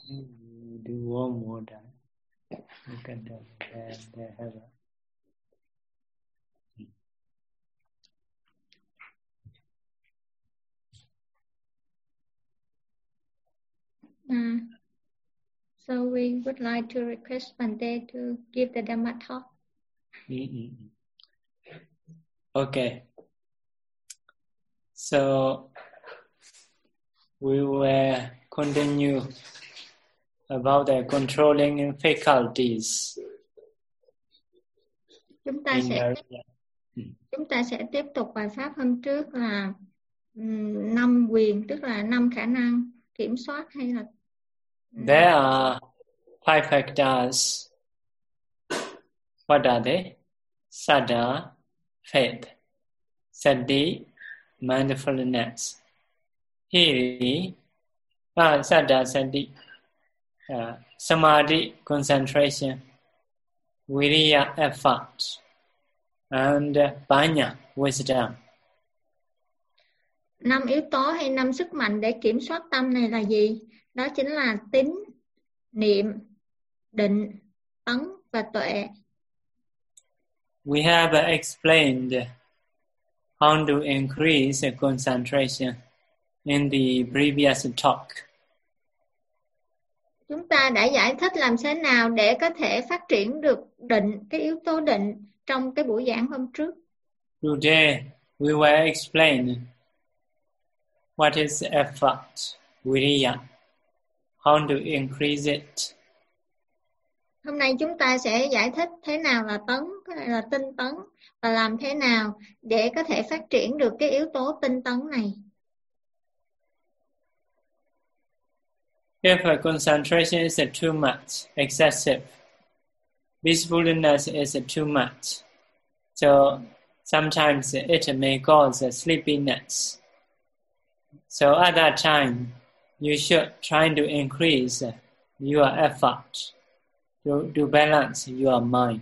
Do one more time. Look at the heaven. So we would like to request Bante to give the Dhamma talk. Okay. So we will continue about the controlling faculties. Chúng ta sẽ tiếp tục bài pháp hôm trước là 5 quyền, tức là 5 khả năng kiểm soát hay là There are 5 factors. What are they? Saddha, faith, Sati, mindfulness, Hiri, Saddha, Sati, Samadhi, concentration, Viriya, effort, and Panya, wisdom. 5 yếu tố hay 5 sức mạnh để kiểm soát tâm này là gì? Đó chính là tín, niệm, định, tấn và tuệ. We have explained how to increase concentration in the previous talk. Chúng ta đã giải thích làm thế nào để có thể phát triển được định, cái yếu tố định trong cái buổi giảng hôm trước. Today we will explain what is effort, viriya, how to increase it. Hôm nay chúng ta sẽ giải thích thế nào là tấn, cái là tinh tấn, và làm thế nào để có thể phát triển được cái yếu tố tinh tấn này. If concentration is too much, excessive, peacefulness is too much, so sometimes it may cause sleepiness. So at that time, you should try to increase your effort to balance your mind.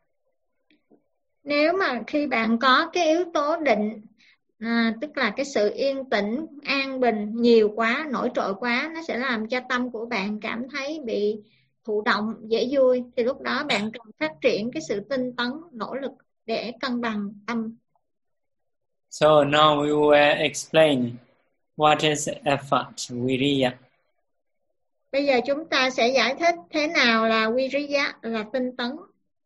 Nếu mà khi bạn có cái yếu tố định, tức là cái sự yên tĩnh, an bình nhiều quá, nổi trội quá, nó sẽ làm cho tâm của bạn cảm thấy bị thụ động, dễ vui. Thì lúc đó bạn cần phát triển cái sự tinh tấn, nỗ lực để cân bằng tâm. So now we will explain what is effort, viriya. Bây giờ chúng ta sẽ giải thích thế nào là viriya, là tinh tấn.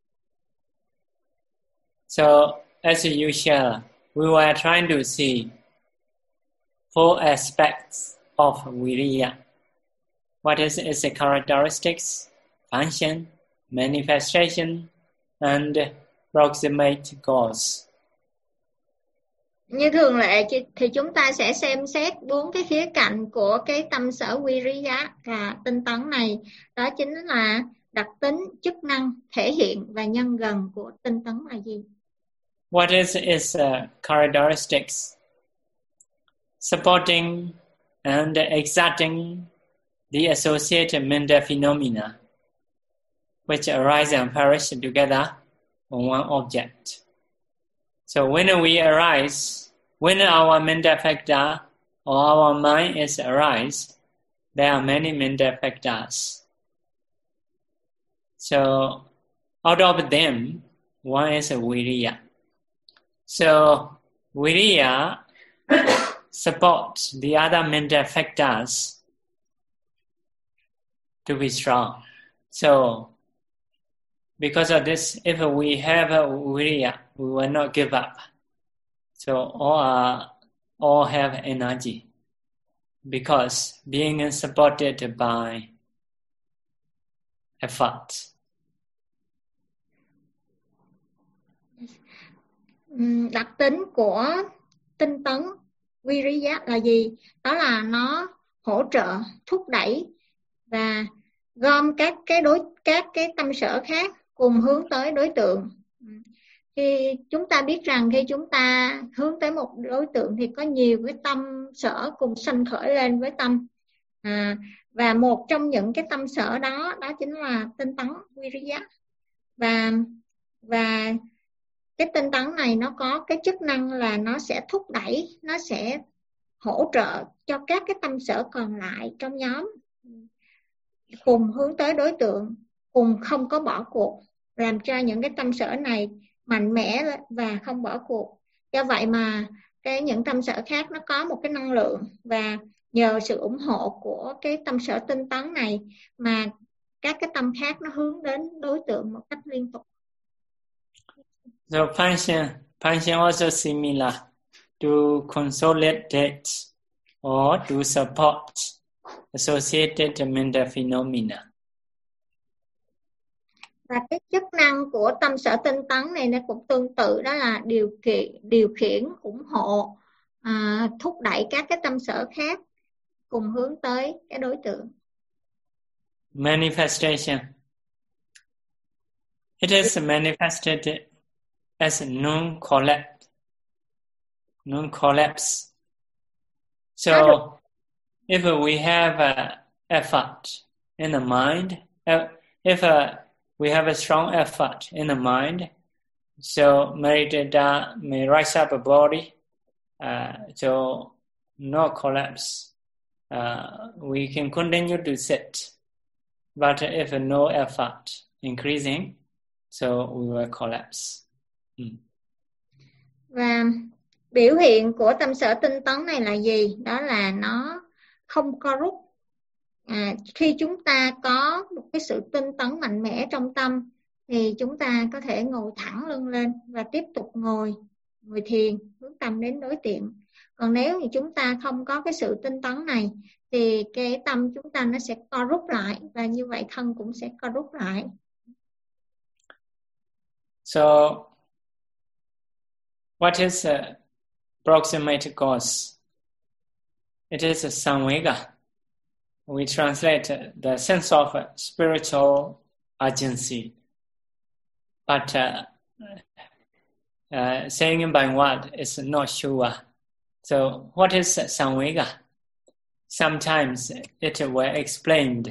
So as usual, we were trying to see 4 aspects of viriya. What is its characteristics, function, manifestation, and proximate cause. Như thường lệ thì chúng ta sẽ xem xét 4 cái khía cạnh của cái tâm sở viriya là tinh tấn này. Đó chính là đặc tính, chức năng, thể hiện và nhân gần của tinh tấn là gì? What is its characteristics? Supporting and exerting the associated mental phenomena which arise and perish together on one object. So when our mental factor or our mind is arise, there are many mental factors. So out of them, one is viriya. So viriya supports the other mental factors to be strong. So because of this, if we have a viriya, we will not give up. So all have energy because being supported by effort. Đặc tính của tinh tấn viriya là gì? Đó là nó hỗ trợ, thúc đẩy và gom các cái tâm sở khác cùng hướng tới đối tượng. Khi chúng ta biết rằng khi chúng ta hướng tới một đối tượng thì có nhiều cái tâm sở cùng sanh khởi lên với tâm. Và một trong những cái tâm sở đó chính là tinh tấn viriya. Và cái tinh tấn này nó có cái chức năng là nó sẽ thúc đẩy, nó sẽ hỗ trợ cho các cái tâm sở còn lại trong nhóm. cùng hướng tới đối tượng, cùng không có bỏ cuộc, làm cho những cái tâm sở này mạnh mẽ và không bỏ cuộc. Do vậy mà những tâm sở khác nó có một cái năng lượng, và nhờ sự ủng hộ của cái tâm sở tinh tấn này mà các cái tâm khác nó hướng đến đối tượng một cách liên tục. So function also similar to consolidate or to support associated mental phenomena. Và cái chức năng của tâm sở tinh tấn này nó cũng tương tự, đó là điều khiển, ủng hộ, thúc đẩy các cái tâm sở khác cùng hướng tới cái đối tượng. Manifestation. It is manifested as non-collapse. So if we have an effort in the mind, if we have a strong effort in the mind, so Meridata may rise up a body, so not collapse. We can continue to sit, but if no effort increasing, so we will collapse. Và biểu hiện của tâm sở tinh tấn này là gì? Đó là nó không co rút. Khi chúng ta có một cái sự tinh tấn mạnh mẽ trong tâm thì chúng ta có thể ngồi thẳng lưng lên và tiếp tục ngồi thiền, hướng tâm đến đối tượng. Còn nếu như chúng ta không có cái sự tinh tấn này thì cái tâm chúng ta nó sẽ co rút lại, và như vậy thân cũng sẽ co rút lại. So what is a proximate cause? It is a samvega. We translate the sense of spiritual urgency. But saying it by word is not sure. So what is samvega? Sometimes it will explained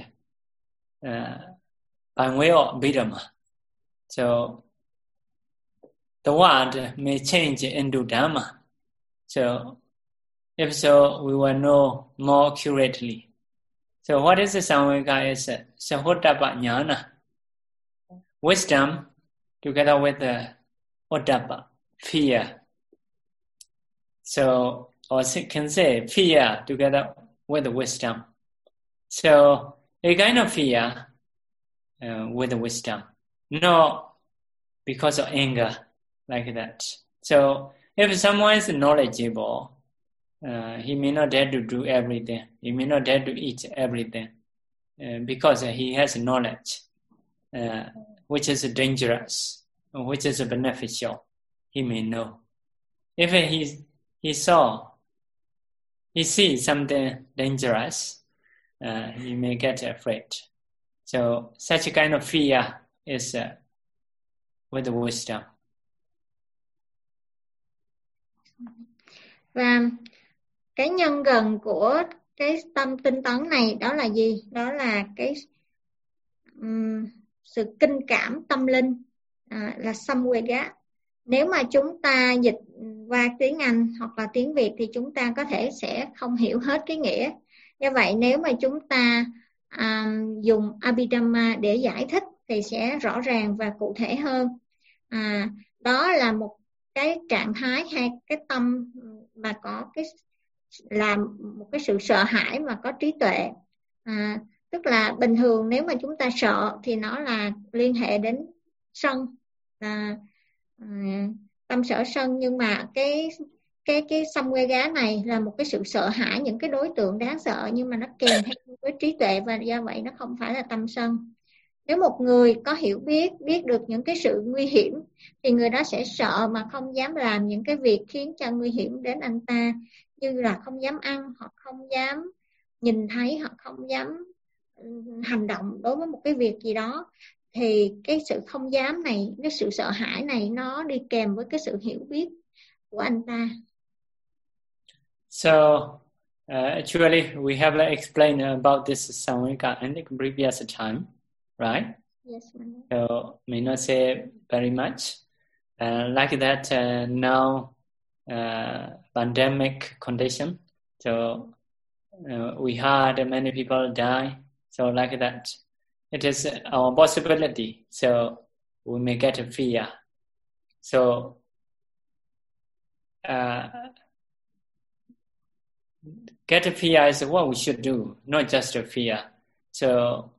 by way of Vidama. So the word may change into Dhamma. So if so, we will know more accurately. So what is the samvega? Is Sahottappa jnana, wisdom together with the Ottappa, fear. So, or can say fear together with the wisdom. So a kind of fear with the wisdom, not because of anger like that. So if someone is knowledgeable, he may not dare to do everything. He may not dare to eat everything because he has knowledge, which is dangerous, which is beneficial. He may know. If he sees something dangerous, he may get afraid. So such a kind of fear is with the wisdom. Và cái nhân gần của cái tâm tinh tấn này đó là gì? Đó là cái sự kinh cảm tâm linh, là samvega. Nếu mà chúng ta dịch qua tiếng Anh hoặc là tiếng Việt thì chúng ta có thể sẽ không hiểu hết cái nghĩa. Do vậy nếu mà chúng ta dùng Abhidhamma để giải thích thì sẽ rõ ràng và cụ thể hơn. Đó là một cái trạng thái hay cái tâm mà có cái làm một cái sự sợ hãi mà có trí tuệ. Tức là bình thường nếu mà chúng ta sợ thì nó là liên hệ đến sân, tâm sở sân, nhưng mà cái samvega này là một cái sự sợ hãi những cái đối tượng đáng sợ, nhưng mà nó kèm theo với trí tuệ, và do vậy nó không phải là tâm sân. Nếu một người có hiểu biết được những cái sự nguy hiểm thì người đó sẽ sợ mà không dám làm những cái việc khiến cho nguy hiểm đến anh ta, như là không dám ăn, hoặc không dám nhìn thấy, hoặc không dám hành động đối với một cái việc gì đó. Thì cái sự không dám này, cái sự sợ hãi này nó đi kèm với cái sự hiểu biết của anh ta. So actually we have explained about this samvega in the previous time, right? Yes, so may not say very much. Like that now pandemic condition. So we heard many people die So like that, it is our possibility. So we may get a fear. So get a fear is what we should do, not just a fear. So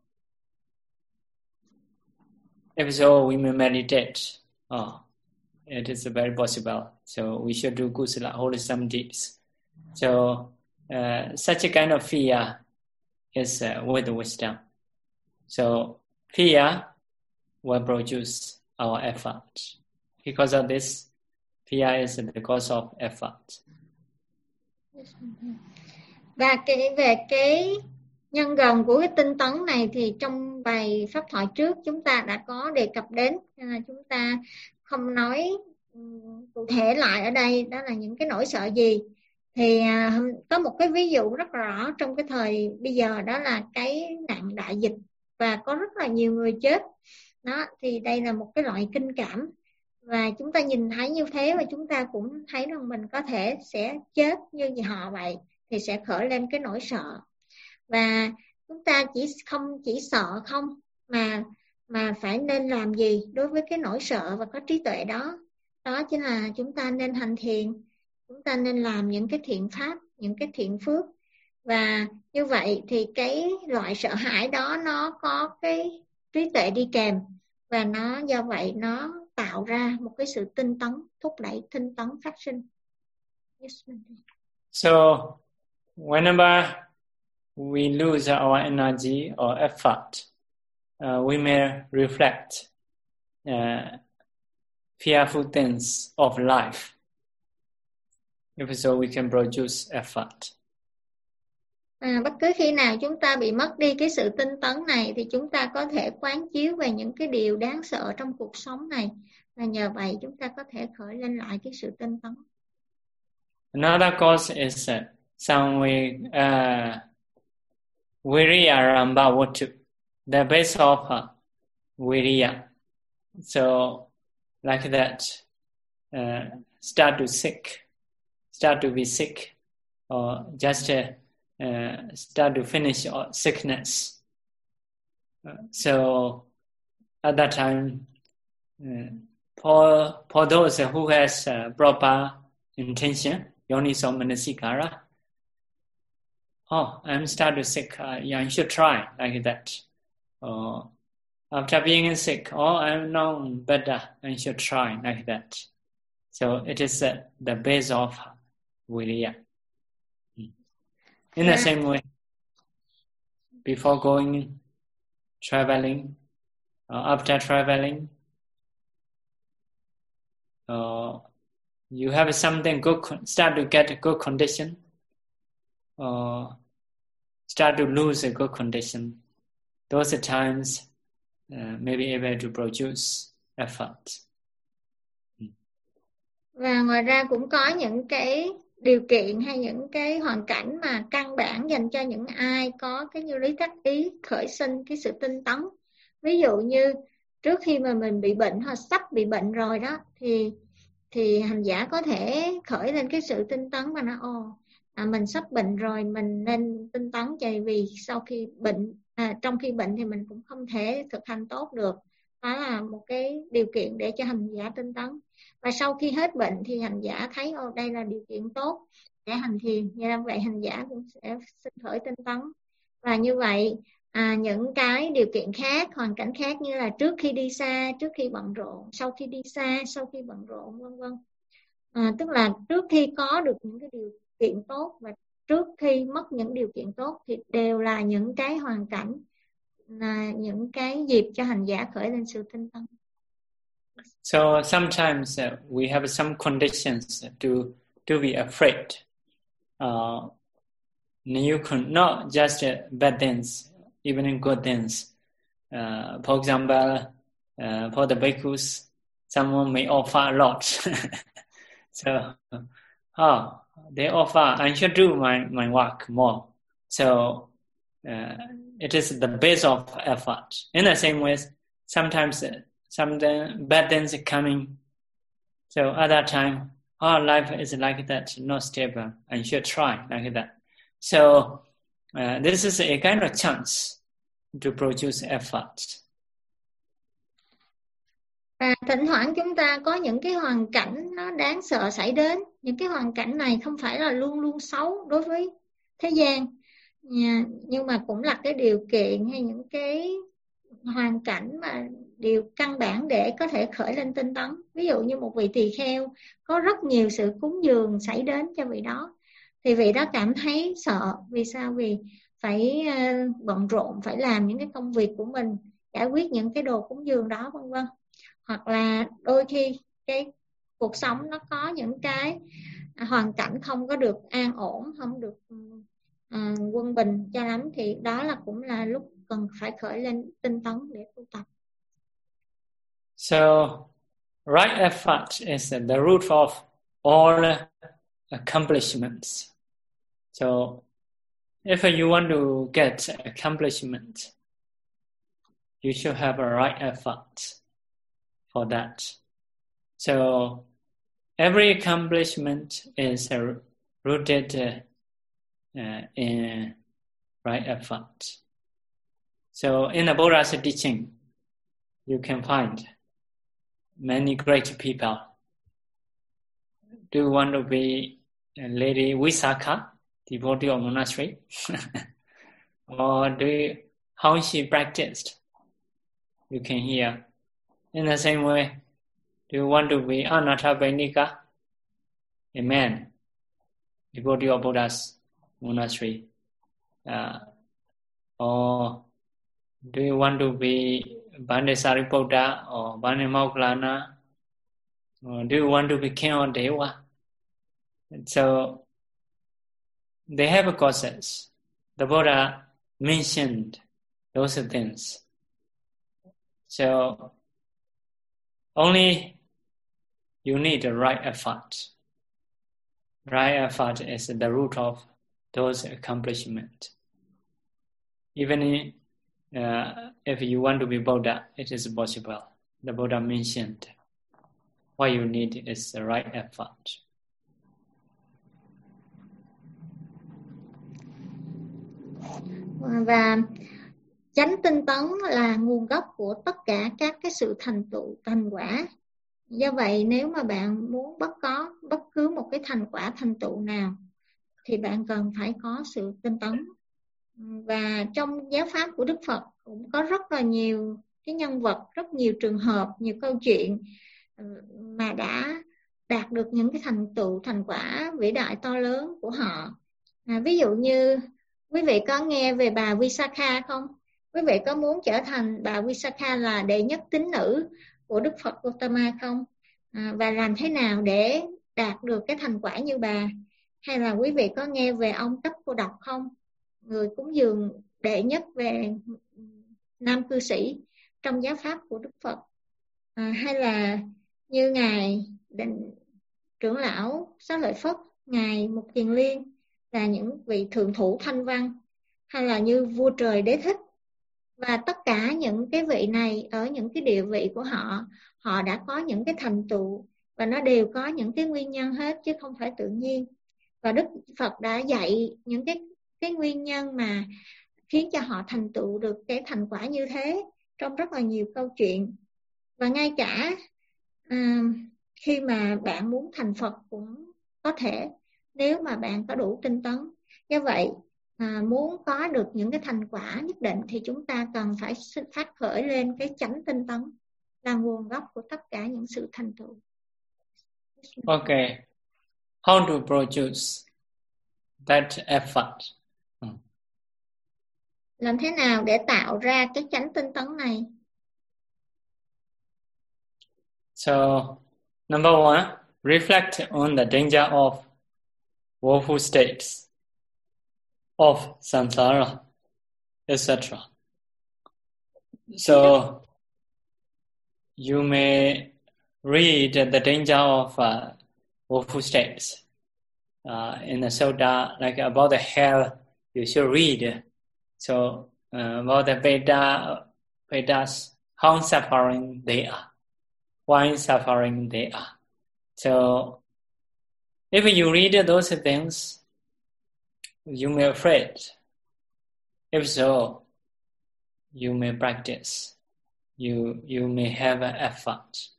if so, we may meditate. It is very possible. So we should do kusala, wholesome deeds. So such a kind of fear is with wisdom. So fear will produce our effort. Because of this, fear is the cause of effort. Và về cái nhân gần của cái tinh tấn này thì trong bài pháp thoại trước chúng ta đã có đề cập đến, nên là chúng ta không nói cụ thể lại ở đây đó là những cái nỗi sợ gì. Thì có một cái ví dụ rất rõ trong cái thời bây giờ, đó là cái nạn đại dịch và có rất là nhiều người chết. Đó, thì đây là một cái loại kinh cảm, và chúng ta nhìn thấy như thế và chúng ta cũng thấy rằng mình có thể sẽ chết như họ vậy, thì sẽ khởi lên cái nỗi sợ. Và chúng ta không chỉ sợ không, mà phải nên làm gì đối với cái nỗi sợ và có trí tuệ đó. Đó chính là chúng ta nên hành thiền, chúng ta nên làm những cái thiện pháp, những cái thiện phước. Và như vậy thì cái loại sợ hãi đó nó có cái trí tuệ đi kèm, và nó do vậy nó tạo ra một cái sự tinh tấn, thúc đẩy tinh tấn phát sinh. So whenever we lose our energy or effort, we may reflect fearful things of life. If so, we can produce effort. Bất cứ khi nào chúng ta bị mất đi cái sự tinh tấn này thì chúng ta có thể quán chiếu về những cái điều đáng sợ trong cuộc sống này, và nhờ vậy chúng ta có thể khởi lên lại cái sự tinh tấn. Another cause is some Viriya Rambhavatu, the base of Viriya. So like that, start to be sick, or just start to finish sickness. So at that time, for those who has proper intention, yoniso manasikara, I'm starting sick, you should try like that. After being sick, I'm now better, I should try like that. So it is the base of Viriya. In the same way, before going traveling, after traveling, you have something good, start to get a good condition, start to lose a good condition. Those are times may be able to produce effort. Và ngoài ra cũng có những cái điều kiện hay những cái hoàn cảnh mà căn bản dành cho những ai có cái như lý tác ý khởi sinh cái sự tinh tấn. Ví dụ như trước khi mà mình bị bệnh hoặc sắp bị bệnh rồi đó, thì hành giả có thể khởi lên cái sự tinh tấn và nói mình sắp bệnh rồi, mình nên tinh tấn, tại vì sau khi bệnh, trong khi bệnh thì mình cũng không thể thực hành tốt được. Đó là một cái điều kiện để cho hành giả tinh tấn. Và sau khi hết bệnh thì hành giả thấy đây là điều kiện tốt để hành thiền, như vậy hành giả cũng sẽ sinh khởi tinh tấn. Và như vậy những cái điều kiện khác, hoàn cảnh khác như là trước khi đi xa, trước khi bận rộn, sau khi đi xa, sau khi bận rộn, vân vân. Tức là trước khi có được những cái điều kiện tốt và trước khi mất những điều kiện tốt thì đều là những cái hoàn cảnh, là những cái dịp cho hành giả khởi lên sự tinh tấn. So sometimes we have some conditions to be afraid. You could not just bad things, even in good things. For example, for the bhikkhus, someone may offer a lot. So, they offer, I should do my work more. So, it is the base of effort. In the same way, sometimes some bad things are coming. So at that time, life is like that, not stable. I should try like that. So this is a kind of chance. to produce effort. Và thỉnh thoảng chúng ta có những cái hoàn cảnh nó đáng sợ xảy đến. Những cái hoàn cảnh này không phải là luôn luôn xấu đối với thế gian, nhưng mà cũng là cái điều kiện hay những cái hoàn cảnh mà điều căn bản để có thể khởi lên tinh tấn. Ví dụ như một vị tỳ kheo có rất nhiều sự cúng dường xảy đến cho vị đó, thì vị đó cảm thấy sợ. Vì sao? Vì phải bận rộn, phải làm những cái công việc của mình, giải quyết những cái đồ cúng dường đó, vân vân. Hoặc là đôi khi cái cuộc sống nó có những cái hoàn cảnh không có được an ổn, không được quân bình cho lắm, thì đó là cũng là lúc cần phải khởi lên tinh tấn để tu tập. So, right effort is the root of all accomplishments. So, if you want to get accomplishment, you should have a right effort for that. So, every accomplishment is rooted in right effort. So, in the Buddha's teaching, you can find many great people. Do you want to be Lady Visakha, devotee of monastery? Or how she practiced? You can hear. In the same way, do you want to be Anathapainika, a man, devotee of Buddha's monastery? Or do you want to be Bandesariputra or Bandemauklana? Or do you want to be king or deva? So they have causes. The Buddha mentioned those things. So only you need the right effort. Right effort is the root of those accomplishments. Even if you want to be Buddha, it is possible. The Buddha mentioned what you need is the right effort. Và chánh tinh tấn là nguồn gốc của tất cả các cái sự thành tựu, thành quả. Do vậy nếu mà bạn muốn bất cứ một cái thành quả, thành tựu nào thì bạn cần phải có sự tinh tấn. Và trong giáo pháp của Đức Phật cũng có rất là nhiều cái nhân vật, rất nhiều trường hợp, nhiều câu chuyện mà đã đạt được những cái thành tựu, thành quả vĩ đại to lớn của họ. Ví dụ như quý vị có nghe về bà Visakha không? Quý vị có muốn trở thành bà Visakha là đệ nhất tín nữ của Đức Phật Gautama không? Và làm thế nào để đạt được cái thành quả như bà? Hay là quý vị có nghe về ông Cấp Cô Độc không? Người cúng dường đệ nhất về nam cư sĩ trong giáo pháp của Đức Phật. Hay là như ngài trưởng lão Xá Lợi Phất, ngài Mục Kiền Liên, là những vị thượng thủ thanh văn, hay là như vua trời Đế Thích. Và tất cả những cái vị này ở những cái địa vị của họ đã có những cái thành tựu, và nó đều có những cái nguyên nhân hết chứ không phải tự nhiên. Và Đức Phật đã dạy những cái nguyên nhân mà khiến cho họ thành tựu được cái thành quả như thế trong rất là nhiều câu chuyện. Và ngay cả khi mà bạn muốn thành Phật cũng có thể, nếu mà bạn có đủ tinh tấn. Do vậy muốn có được những cái thành quả nhất định thì chúng ta cần phải phát khởi lên cái chánh tinh tấn, là nguồn gốc của tất cả những sự thành tựu. Okay, how to produce that effort? Làm thế nào để tạo ra cái chánh tinh tấn này? So, number one, reflect on the danger of woeful states, of samsara, etc. So, you may read the danger of woeful states in the Sutta, like about the hell. You should read. So, about the Vedas, how suffering they are, why suffering they are. So, if you read those things, you may be afraid. If so, you may practice. You may have an effort.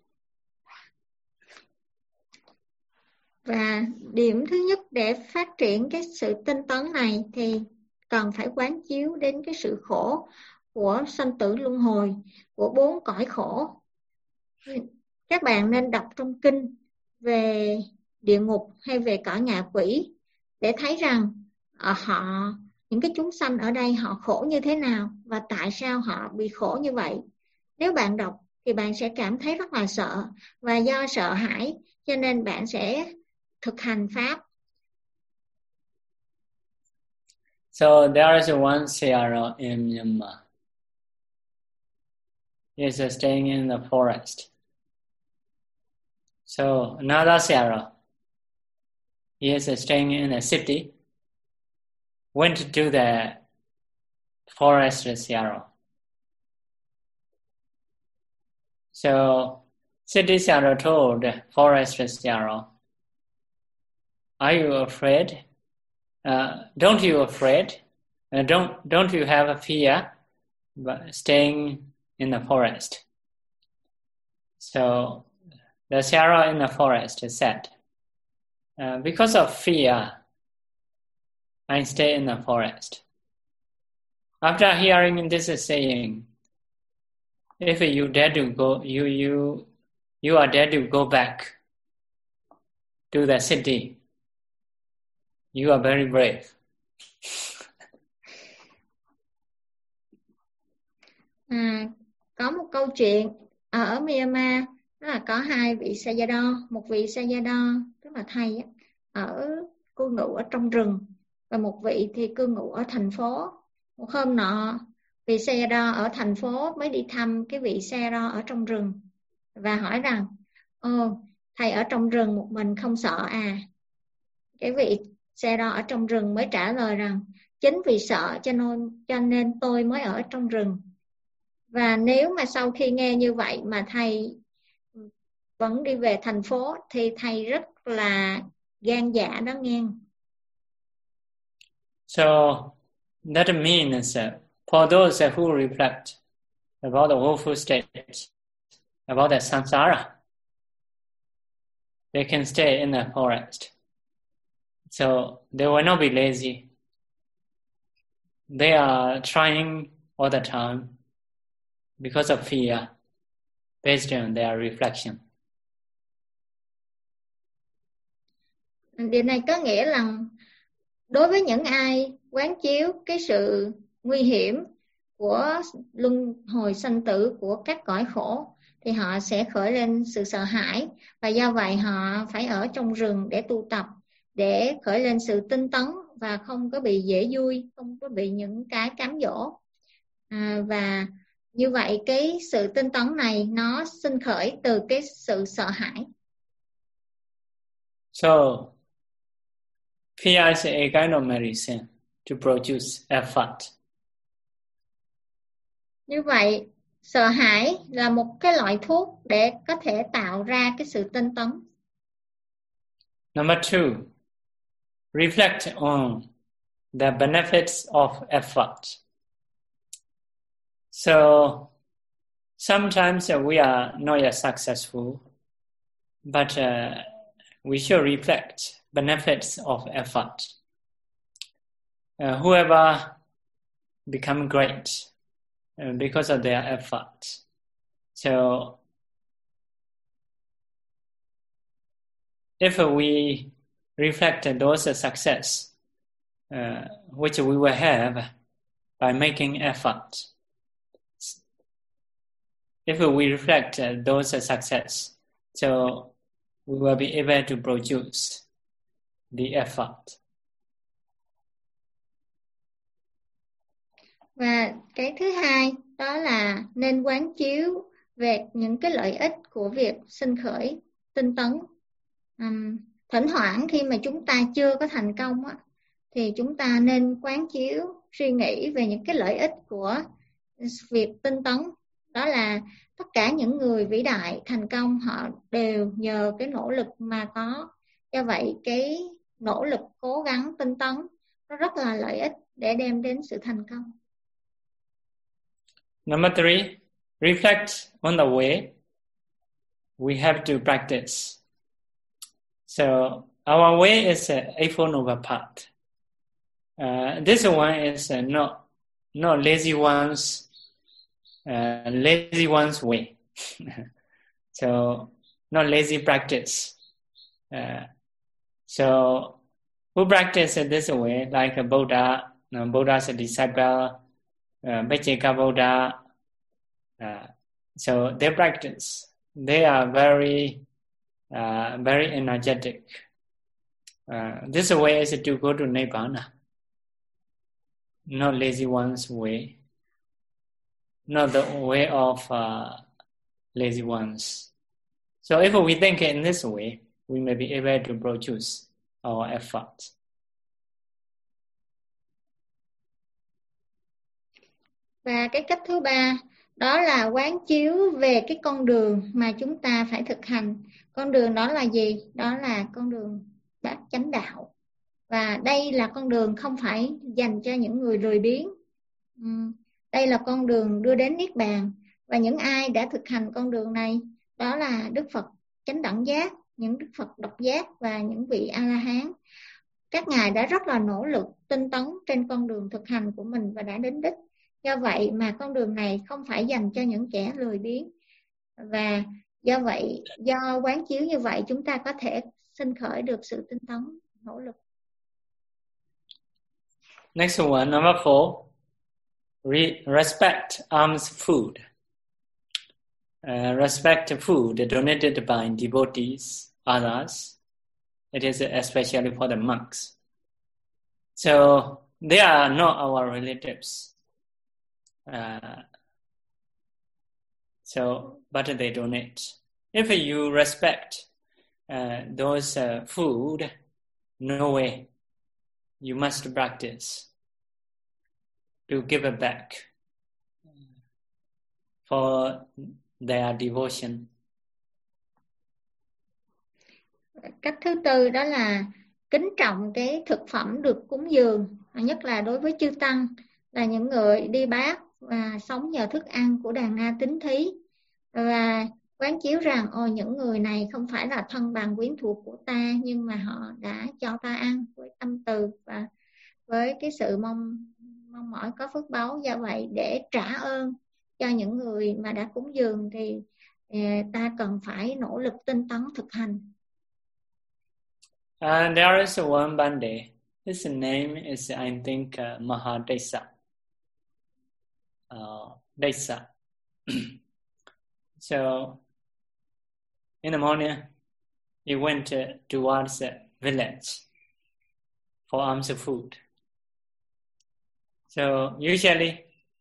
Và điểm thứ nhất để phát triển cái sự tinh tấn này thì cần phải quán chiếu đến cái sự khổ của sanh tử luân hồi, của 4 cõi khổ. Các bạn nên đọc trong kinh về địa ngục hay về cõi ngạ quỷ để thấy rằng những cái chúng sanh ở đây họ khổ như thế nào và tại sao họ bị khổ như vậy. Nếu bạn đọc thì bạn sẽ cảm thấy rất là sợ, và do sợ hãi cho nên bạn sẽ thực hành pháp. So there is one Sayadaw in Myanmar. He is staying in the forest. So another Sayadaw, he is staying in a city, went to the forest Sayadaw. So city Sayadaw told the forest Sayadaw, are you afraid? Don't you afraid? Don't you have a fear but staying in the forest? So the Sayadaw in the forest said, because of fear, I stay in the forest. After hearing this saying, if you dare to go, you are dare to go back to the city. You are very brave. Có một câu chuyện ở Myanmar, đó là có 2 vị Sayadaw, một vị Sayadaw tức là thầy cư ngụ ở trong rừng, và một vị thì cư ngụ ở thành phố. Một hôm nọ, vị Sayadaw ở thành phố mới đi thăm cái vị Sayadaw ở trong rừng và hỏi rằng, thầy ở trong rừng một mình không sợ à? Cái vị Sayadaw ở trong rừng mới trả lời rằng, chính vì sợ cho nên tôi mới ở trong rừng. Và nếu mà sau khi nghe như vậy mà thầy vẫn đi về thành phố thì thầy rất là gan dạ đó nghe. So that means for those who reflect about the woeful state, about the samsara, they can stay in the forest. So they will not be lazy. They are trying all the time because of fear, based on their reflection. Điều này có nghĩa là đối với những ai quán chiếu cái sự nguy hiểm của luân hồi sanh tử, của các cõi khổ, thì họ sẽ khởi lên sự sợ hãi, và do vậy họ phải ở trong rừng để tu tập, để khởi lên sự tinh tấn và không có bị dễ vui, không có bị những cái cám dỗ. Và như vậy cái sự tinh tấn này nó sinh khởi từ cái sự sợ hãi. So fear is a kind of medicine to produce effort. Như vậy sợ hãi là một cái loại thuốc để có thể tạo ra cái sự tinh tấn. Number 2, reflect on the benefits of effort. So sometimes we are not yet successful, but we should reflect benefits of effort. Whoever become great because of their effort. So if we reflect those success which we will have by making effort, if we reflect those success, so we will be able to produce the effort. Và cái thứ hai đó là nên quán chiếu về những cái lợi ích của việc sinh khởi tinh tấn. Thỉnh thoảng khi mà chúng ta chưa có thành công thì chúng ta nên quán chiếu, suy nghĩ về những cái lợi ích của việc tinh tấn. Đó là tất cả những người vĩ đại thành công họ đều nhờ cái nỗ lực mà có. Do vậy cái nỗ lực cố gắng tinh tấn nó rất là lợi ích để đem đến sự thành công. Number 3, reflect on the way we have to practice. So our way is Eightfold Noble Path. This one is not lazy one's way. So not lazy practice. So who practice this way, like a Buddha, Buddha's disciple, Vajjika Buddha. So they practice. They are very energetic. This way is to go to Nibbana. Not lazy one's way. Not the way of lazy ones. So if we think in this way, we may be able to produce our effort. Và cái cách thứ 3 đó là quán chiếu về cái con đường mà chúng ta phải thực hành. Con đường đó là gì? Đó là con đường bát chánh đạo. Và đây là con đường không phải dành cho những người lười biếng. Đây là con đường đưa đến Niết Bàn. Và những ai đã thực hành con đường này, đó là Đức Phật Chánh Đẳng Giác, những Đức Phật Độc Giác và những vị A-la-hán. Các ngài đã rất là nỗ lực, tinh tấn trên con đường thực hành của mình và đã đến đích. Do vậy mà con đường này không phải dành cho những kẻ lười biếng. Và do vậy, do quán chiếu như vậy, chúng ta có thể sinh khởi được sự tinh tấn, nỗ lực. Next one, number 4. Respect alms food. Respect food donated by devotees, others. It is especially for the monks. So they are not our relatives. But they donate. If you respect those food, no way. You must practice to give it back for their devotion. Cách thứ 4 đó là kính trọng cái thực phẩm được cúng dường, nhất là đối với chư tăng, là những người đi bát và sống nhờ thức ăn của đàn na tín thí, và quán chiếu rằng những người này không phải là thân bằng quyến thuộc của ta, nhưng mà họ đã cho ta ăn với tâm từ và với cái sự mong mỏi có phước báu. Do vậy để trả ơn cho những người mà đã cúng dường thì ta cần phải nỗ lực tinh tấn thực hành. There is one Bande. His name is, I think, Mahadesa. Desa. So, in the morning, he went towards the village for alms food. So, usually,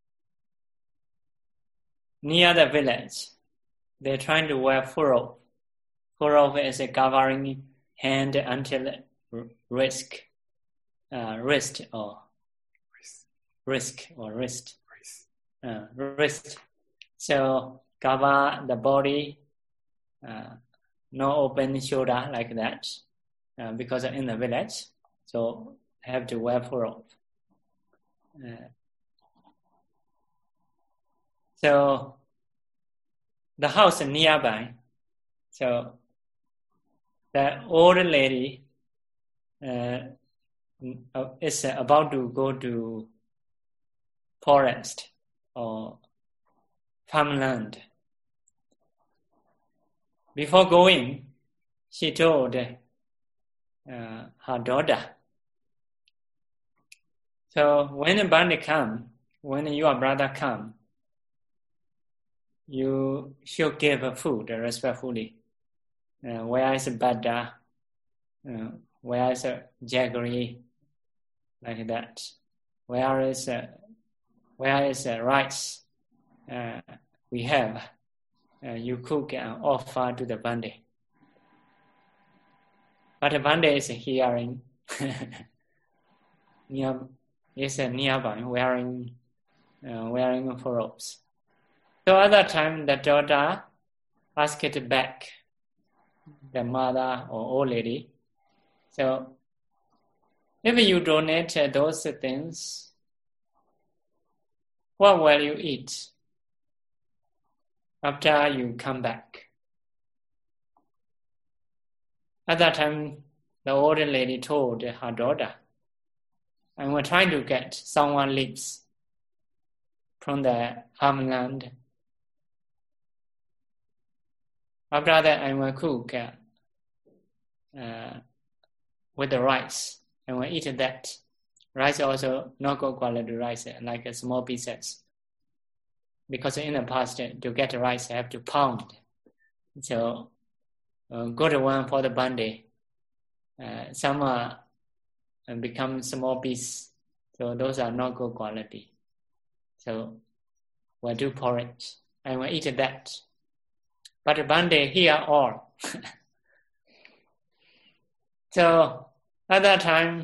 near the village, they're trying to wear furrow. Furrow is a covering hand until wrist. So cover the body, no open shoulder like that, because in the village, so have to wear furrow. So the house nearby, so the old lady is about to go to forest or farmland. Before going, she told her daughter, so when a bandit come, when your brother come, you should give food respectfully. Where is Bada? Where is jaggery? Like that. Where is rice? We have. You cook and offer to the bandit. But the bandit is hearing. Is nearby wearing furrows. So at that time, the daughter asked it back, the mother or old lady. So if you donate those things, what will you eat? after you come back. At that time, the older lady told her daughter, "I was trying to get someone leaves from the homeland. After that, I will cook with the rice. I will eat that. Rice also not good quality rice, like small pieces. Because in the past, to get rice, I have to pound. So, good one for the bandi. Some become small piece. So those are not good quality. So, we'll do porridge. I will eat that. But bandi hear all. So, at that time,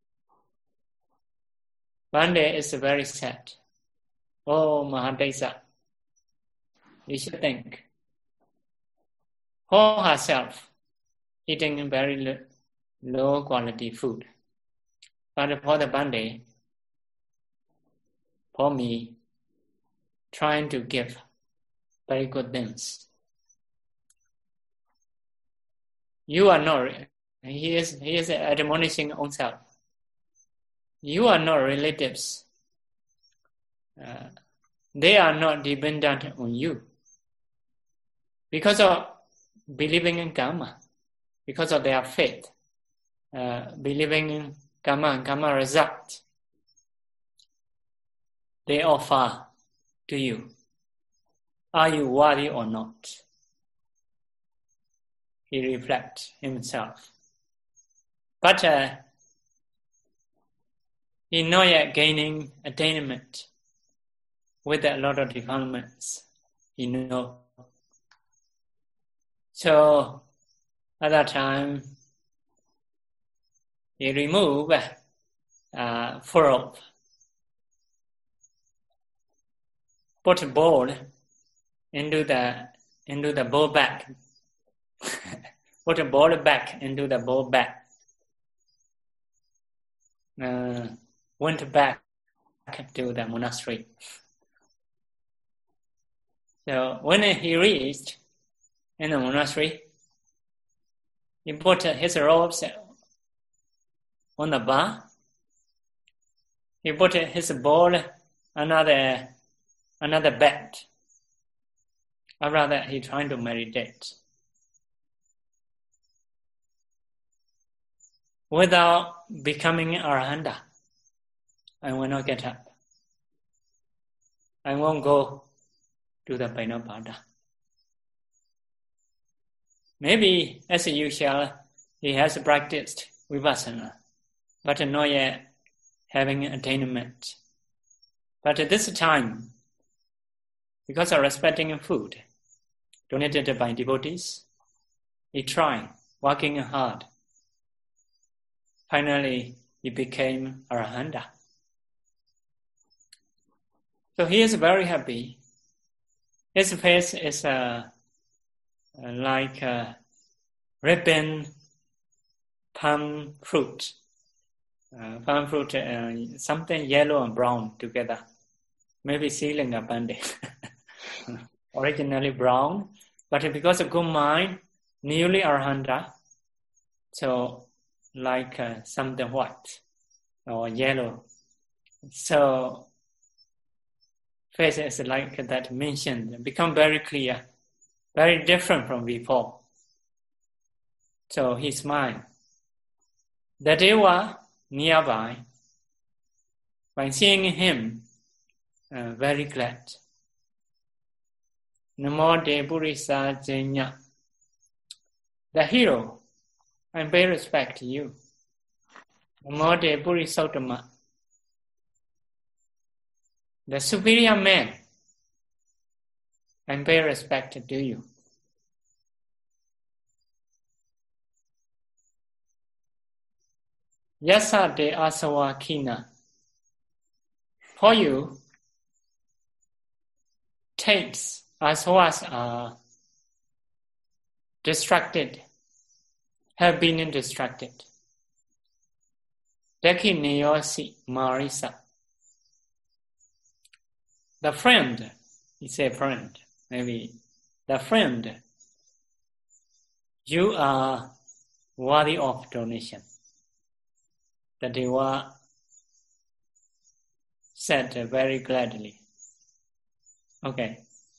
bandi is very sad. Oh, Mahadesa, you should think. For herself, eating very low quality food. But for the bandi, for me, trying to give very good things. You are not, he is admonishing himself. You are not relatives. They are not dependent on you. Because of believing in karma, because of their faith, believing in karma and karma result, they offer to you. Are you worthy or not? He reflects himself. But he's not yet gaining attainment with a lot of developments. He knows. So at that time, he removed furrow, put a ball into the ball bag. Put a ball back into the ball bag. Went back to the monastery. So when he reached in the monastery, he put his robes on the bar. He put his ball another bed. After that, he trying to meditate. Without becoming Arahanta, I will not get up. I won't go to the Bainapada. Maybe, as usual, he has practiced vipassana, but not yet having attainment. But at this time, because of respecting food donated by devotees, he tried, working hard. Finally, he became Arahanta. So he is very happy. His face is like ripened palm fruit. Something yellow and brown together. Maybe sealing a bandi. Originally brown, but because of good mind, newly Arahanta, so like something white or yellow. So face is like that mentioned, become very clear, very different from before. So he smiled. The Deva nearby, by seeing him, very glad. Namo De Purisa Jenya. The hero, I pay respect to you. Namo De Purisottama. The superior man, I pay respect to you. Yasa De Asawa Kina. For you, takes asavas are distracted, have been distracted. Deki Neyosi Marisa. The friend, he said friend, maybe the friend, you are worthy of donation. The Deva said very gladly. Okay.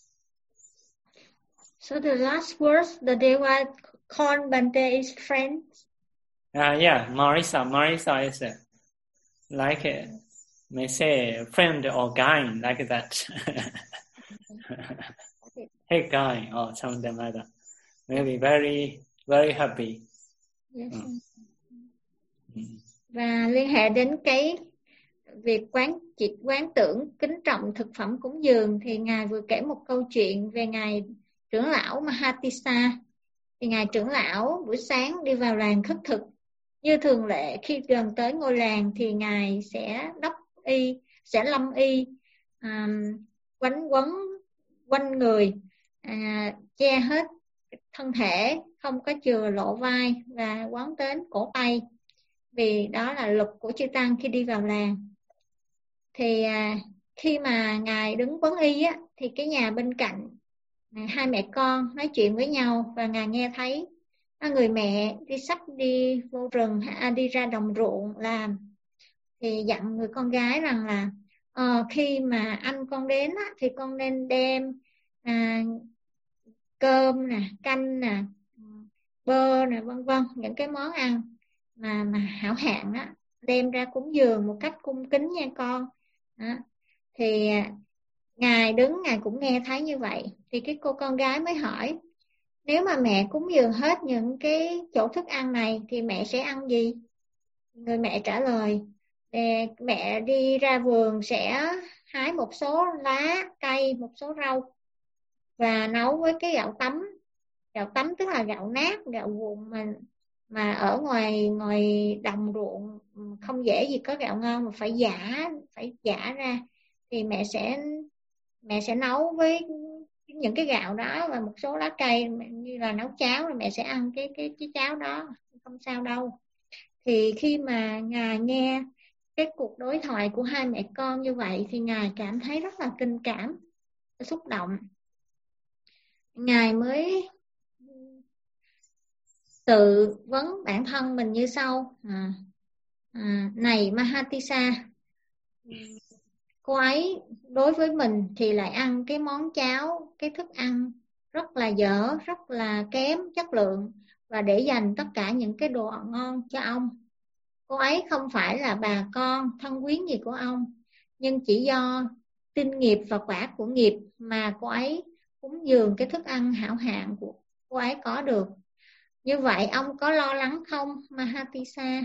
So the last words the Deva called Bante is friend. Yeah, Marisa is like may say friend or guy like that. Hey guy or something like that. Maybe very very happy. Yes. Và liên hệ đến cái việc quán tưởng kính trọng thực phẩm cúng dường thì ngài vừa kể một câu chuyện về ngài trưởng lão Mahatissa. Thì ngài trưởng lão buổi sáng đi vào làng khất thực, như thường lệ khi gần tới ngôi làng thì ngài sẽ lâm y quanh người, che hết thân thể, không có chừa lộ vai và quán đến cổ tay, vì đó là luật của chư tăng khi đi vào làng. Thì khi mà ngài đứng quán y á, thì cái nhà bên cạnh hai mẹ con nói chuyện với nhau và ngài nghe thấy người mẹ đi vô rừng, đi ra đồng ruộng làm, thì dặn người con gái rằng là khi mà anh con đến á, thì con nên đem cơm nè, canh nè, bơ nè, vân vân, những cái món ăn mà hảo hạng á, đem ra cúng dường một cách cung kính nha con. Đó. Thì ngài cũng nghe thấy như vậy, thì cái cô con gái mới hỏi, nếu mà mẹ cúng dường hết những cái chỗ thức ăn này thì mẹ sẽ ăn gì? Người mẹ trả lời, mẹ đi ra vườn sẽ hái một số lá cây, một số rau và nấu với cái gạo tấm tức là gạo nát, gạo vụn mà ở ngoài đồng ruộng không dễ gì có gạo ngon, mà phải giã ra, thì mẹ sẽ nấu với những cái gạo đó và một số lá cây như là nấu cháo, rồi mẹ sẽ ăn cái cháo đó, không sao đâu. Thì khi mà ngài nghe cái cuộc đối thoại của hai mẹ con như vậy thì ngài cảm thấy rất là kinh cảm, xúc động. Ngài mới tự vấn bản thân mình như sau: này Mahatissa, cô ấy đối với mình thì lại ăn cái món cháo, cái thức ăn rất là dở, rất là kém chất lượng, và để dành tất cả những cái đồ ngon cho ông. Cô ấy không phải là bà con thân quyến gì của ông, nhưng chỉ do tinh nghiệp và quả của nghiệp mà cô ấy cúng dường cái thức ăn hảo hạng của cô ấy có được. Như vậy ông có lo lắng không, Mahatissa?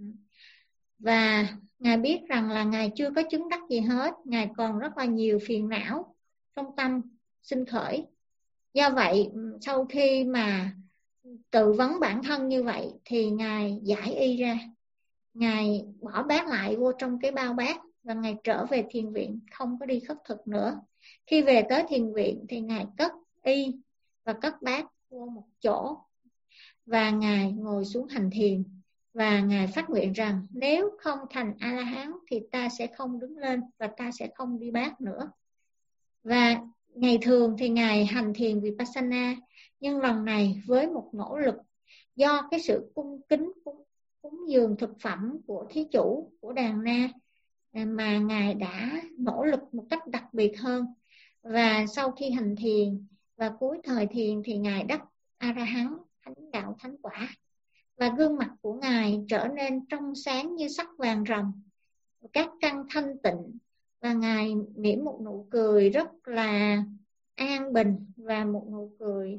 Và ngài biết rằng là ngài chưa có chứng đắc gì hết, ngài còn rất là nhiều phiền não trong tâm sinh khởi. Do vậy sau khi mà tự vấn bản thân như vậy thì ngài giải y ra, ngài bỏ bát lại vô trong cái bao bát và ngài trở về thiền viện, không có đi khất thực nữa. Khi về tới thiền viện thì ngài cất y và cất bát vô một chỗ và ngài ngồi xuống hành thiền, và ngài phát nguyện rằng nếu không thành A-la-hán thì ta sẽ không đứng lên và ta sẽ không đi bát nữa. Và ngày thường thì ngài hành thiền Vipassana, nhưng lần này với một nỗ lực do cái sự cung kính cúng dường thực phẩm của thí chủ của đàn na mà ngài đã nỗ lực một cách đặc biệt hơn. Và sau khi hành thiền và cuối thời thiền thì ngài đắc A-la-hán, thánh đạo thánh quả, và gương mặt của ngài trở nên trong sáng như sắc vàng ròng, các căn thanh tịnh, và ngài mỉm một nụ cười rất là an bình và một nụ cười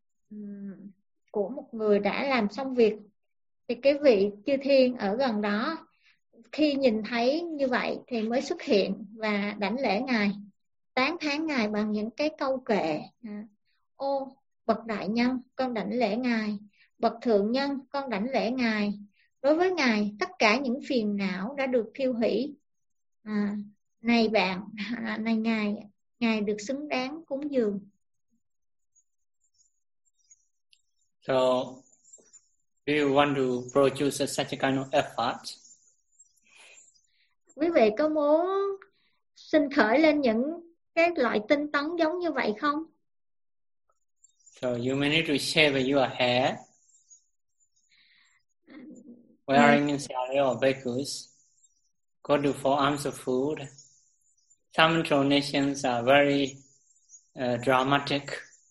của một người đã làm xong việc. Thì cái vị chư thiên ở gần đó khi nhìn thấy như vậy thì mới xuất hiện và đảnh lễ ngài, tán thán ngài bằng những cái câu kệ: ô bậc đại nhân, con đảnh lễ ngài. Bậc thượng nhân, con đảnh lễ ngài. Đối với ngài tất cả những phiền não đã được thiêu hủy. Này bạn, này ngài được xứng đáng cúng dường. So, do you want to produce such a kind of effort? Quý vị có muốn sinh khởi lên những cái loại tinh tấn giống như vậy không? So you may need to shave your hair, wearing sari or bhikkhus, go to 4 arms of food. Some donations are very dramatic.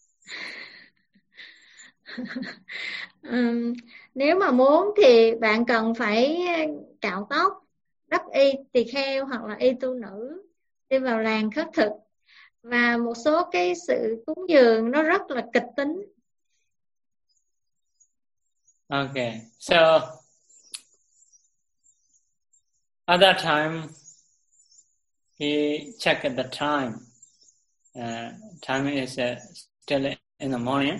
Nếu mà muốn thì bạn cần phải cạo tóc, đắp y tỳ kheo hoặc là y tu nữ, đi vào làng khất thực. Và một số cái sự cúng dường nó rất là kịch tính. Okay, so at that time, he checked the time. Time is still in the morning.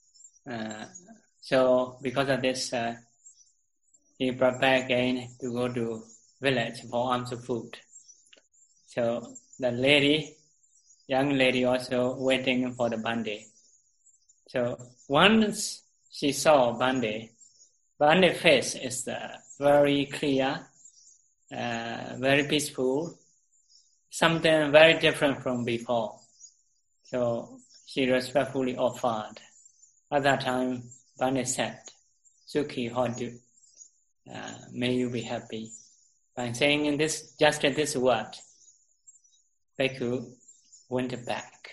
So because of this, he prepared again to go to village for alms of food. So the young lady also waiting for the Bande. So once she saw Bande face is very clear, very peaceful, something very different from before. So she respectfully offered. At that time, Bande said, Sukhi Hodu, may you be happy. By saying just this word, Bhikkhu went back.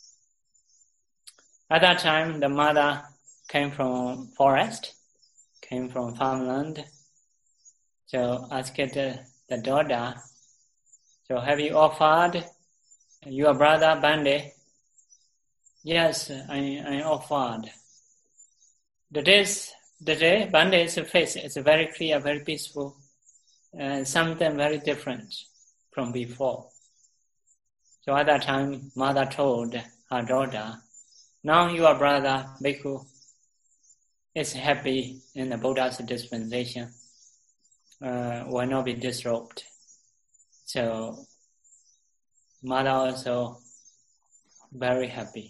At that time, the mother came from forest, came from farmland. So asked the daughter, so have you offered your brother Bande? Yes, I offered. The day Bande's face is very clear, very peaceful, something very different from before. So at that time, mother told her daughter, now your brother Bhikkhu is happy in the Buddha's dispensation, will not be disrobed. So mother also very happy.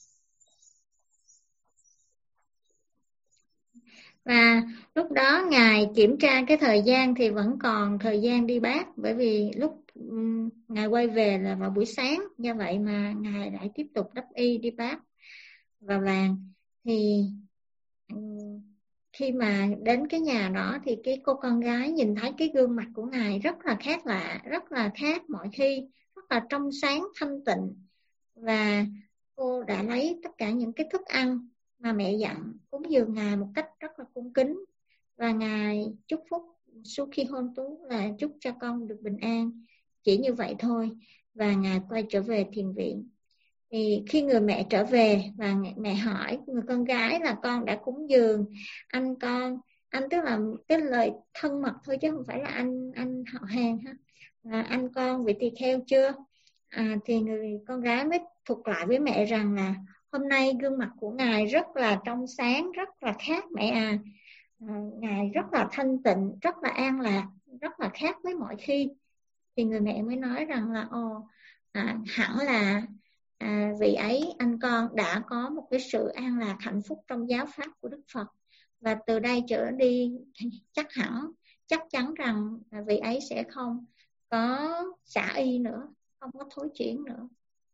Và lúc đó Ngài kiểm tra cái thời gian thì vẫn còn thời gian đi bát, bởi vì lúc Ngài quay về là vào buổi sáng, do vậy mà Ngài lại tiếp tục đắp y đi bát vào làng. Thì khi mà đến cái nhà đó thì cái cô con gái nhìn thấy cái gương mặt của Ngài rất là khác lạ, rất là khác mọi khi, rất là trong sáng thanh tịnh. Và cô đã lấy tất cả những cái thức ăn mà mẹ dặn cúng dường Ngài một cách rất là cung kính. Và Ngài chúc phúc Sukhi Hontu là chúc cho con được bình an. Chỉ như vậy thôi. Và Ngài quay trở về thiền viện. Thì khi người mẹ trở về và mẹ hỏi người con gái là con đã cúng dường anh tức là cái lời thân mật thôi chứ không phải là anh họ hàng ha, là anh con vị tỳ kheo chưa? Thì người con gái mới thuật lại với mẹ rằng là hôm nay gương mặt của Ngài rất là trong sáng, rất là khác mẹ Ngài rất là thanh tịnh, rất là an lạc, rất là khác với mọi khi. Thì người mẹ mới nói rằng là hẳn là vị ấy, anh con đã có một cái sự an lạc hạnh phúc trong giáo pháp của Đức Phật. Và từ đây trở đi chắc chắn rằng vị ấy sẽ không có xả y nữa, không có thối chuyển nữa.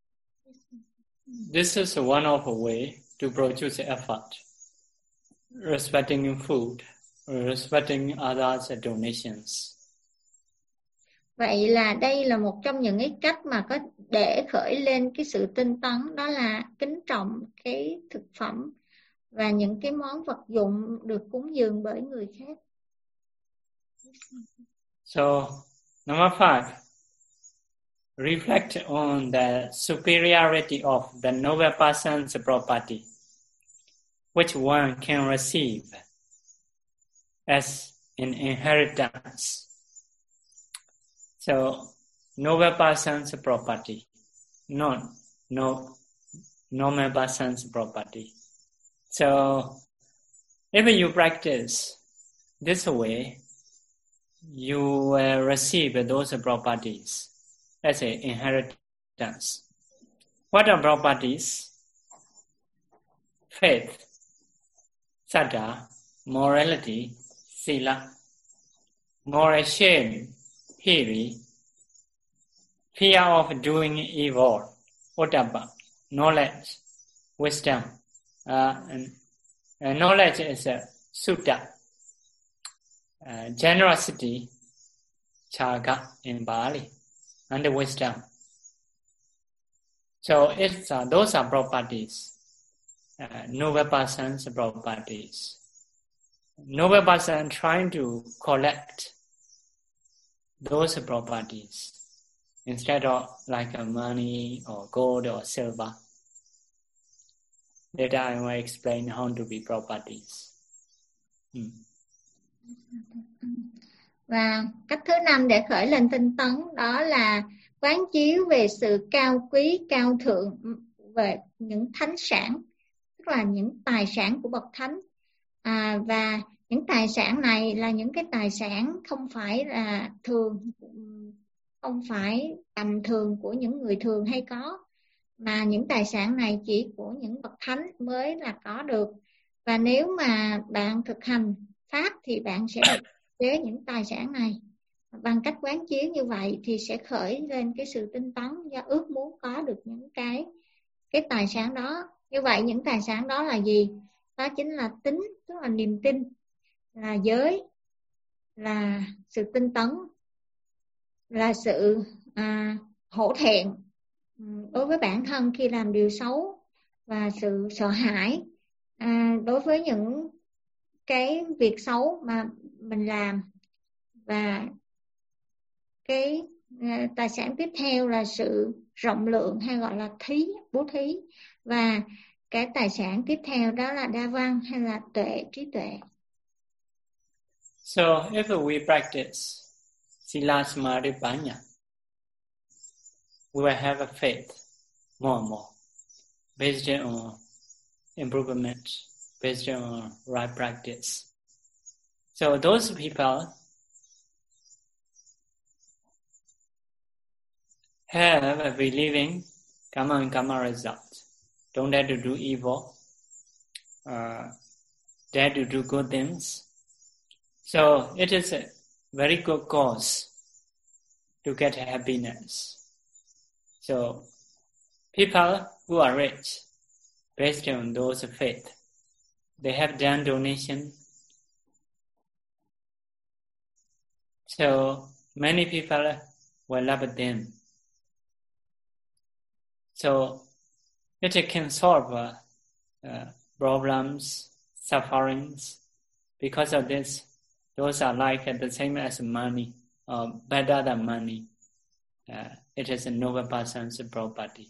This is one of a way to produce effort, respecting food, respecting others' donations. Vậy là đây là một trong những cái cách mà có để khởi lên cái sự tinh tấn, đó là kính trọng cái thực phẩm và những cái món vật dụng được cúng dường bởi người khác. So, number 5, reflect on the superiority of the noble person's property, which one can receive as an inheritance. So, noble person's property, not normal person's property. So, if you practice this way, you will receive those properties as an inheritance. What are properties? Faith, saddha, morality, sila, moral shame, hiri, fear of doing evil, ottappa, knowledge, wisdom, knowledge is a sutta, generosity, chaga in Bali, and wisdom. So those are properties, noble person's properties. Noble person trying to collect those properties instead of like money or gold or silver. Later I will explain how to be properties. Và cách thứ 5 để khởi lên tinh tấn đó là quán chiếu về sự cao quý, cao thượng về những thánh sản, tức là những tài sản của bậc thánh. Và những tài sản này là những cái tài sản không phải là thường, không phải tầm thường của những người thường hay có, mà những tài sản này chỉ của những bậc thánh mới là có được. Và nếu mà bạn thực hành pháp thì bạn sẽ được chế những tài sản này. Bằng cách quán chiếu như vậy thì sẽ khởi lên cái sự tinh tấn do ước muốn có được những cái tài sản đó. Như vậy những tài sản đó là gì? Đó chính là tín, tức là niềm tin, là giới, là sự tinh tấn, là sự hổ thẹn đối với bản thân khi làm điều xấu, và sự sợ hãi đối với những cái việc xấu mà mình làm. Và cái tài sản tiếp theo là sự rộng lượng hay gọi là bố thí. Và cái tài sản tiếp theo đó là đa văn hay là tuệ, trí tuệ. So if we practice Sila Samadhi Panya, we will have a faith more and more based on improvement, based on right practice. So those people have a believing karma and karma result. Don't dare to do evil, dare to do good things. So it is a very good cause to get happiness. So people who are rich, based on those faith, they have done donation. So many people will love them. So it can solve problems, sufferings. Because of this, those are like the same as money, or better than money. It is a noble person's property.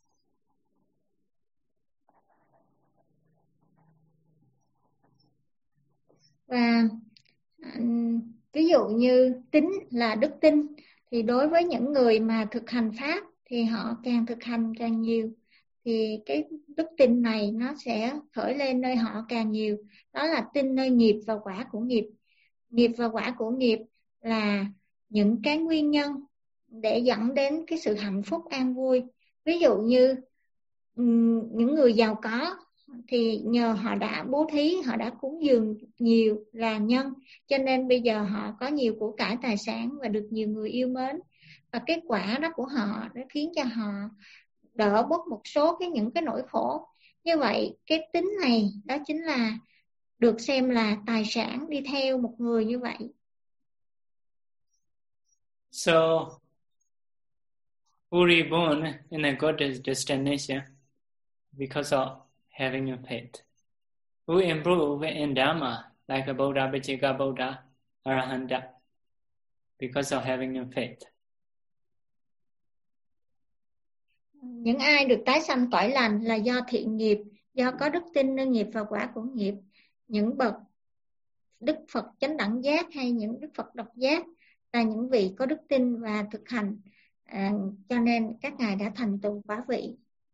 Và ví dụ như tín là đức tin, thì đối với những người mà thực hành pháp thì họ càng thực hành càng nhiều, thì cái đức tin này nó sẽ khởi lên nơi họ càng nhiều. Đó là tin nơi nghiệp và quả của nghiệp. Nghiệp và quả của nghiệp là những cái nguyên nhân để dẫn đến cái sự hạnh phúc an vui. Ví dụ như những người giàu có thì nhờ họ đã bố thí, họ đã cúng dường nhiều là nhân, cho nên bây giờ họ có nhiều của cải tài sản và được nhiều người yêu mến. Và cái quả đó của họ nó khiến cho họ đỡ bớt một số những cái nỗi khổ. Như vậy cái tính này đó chính là được xem là tài sản đi theo một người như vậy. So who reborn in a good destination because of having a faith? Who improve in Dharma like a Buddha, Vajika Buddha, Arahanta because of having a faith? Những ai được tái sanh cõi lành là do thiện nghiệp, do có đức tin nơi nghiệp và quả của nghiệp. Những bậc Đức Phật chánh đẳng giác hay những Đức Phật độc giác là những vị có đức tin và thực hành, cho nên các ngài đã thành tựu quả vị.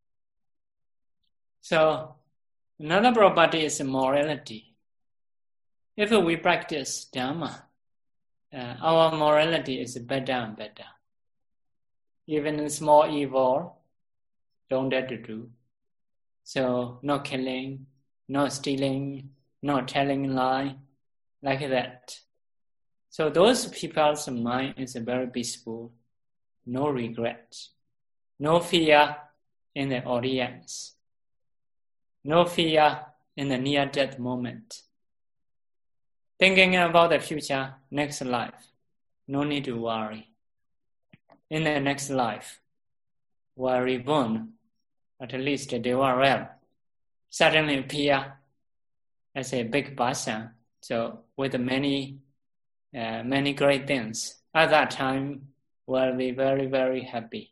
So another property is morality. If we practice Dharma, our morality is better and better. Even in small evil, don't dare to do. So no killing, no stealing, no telling lie, like that. So those people's mind is very peaceful, no regret, no fear in the audience. No fear in the near-death moment. Thinking about the future, next life, no need to worry. In the next life, we're reborn, at least they were well, suddenly appear as a big person, so with many great things. At that time, we'll be very, very happy.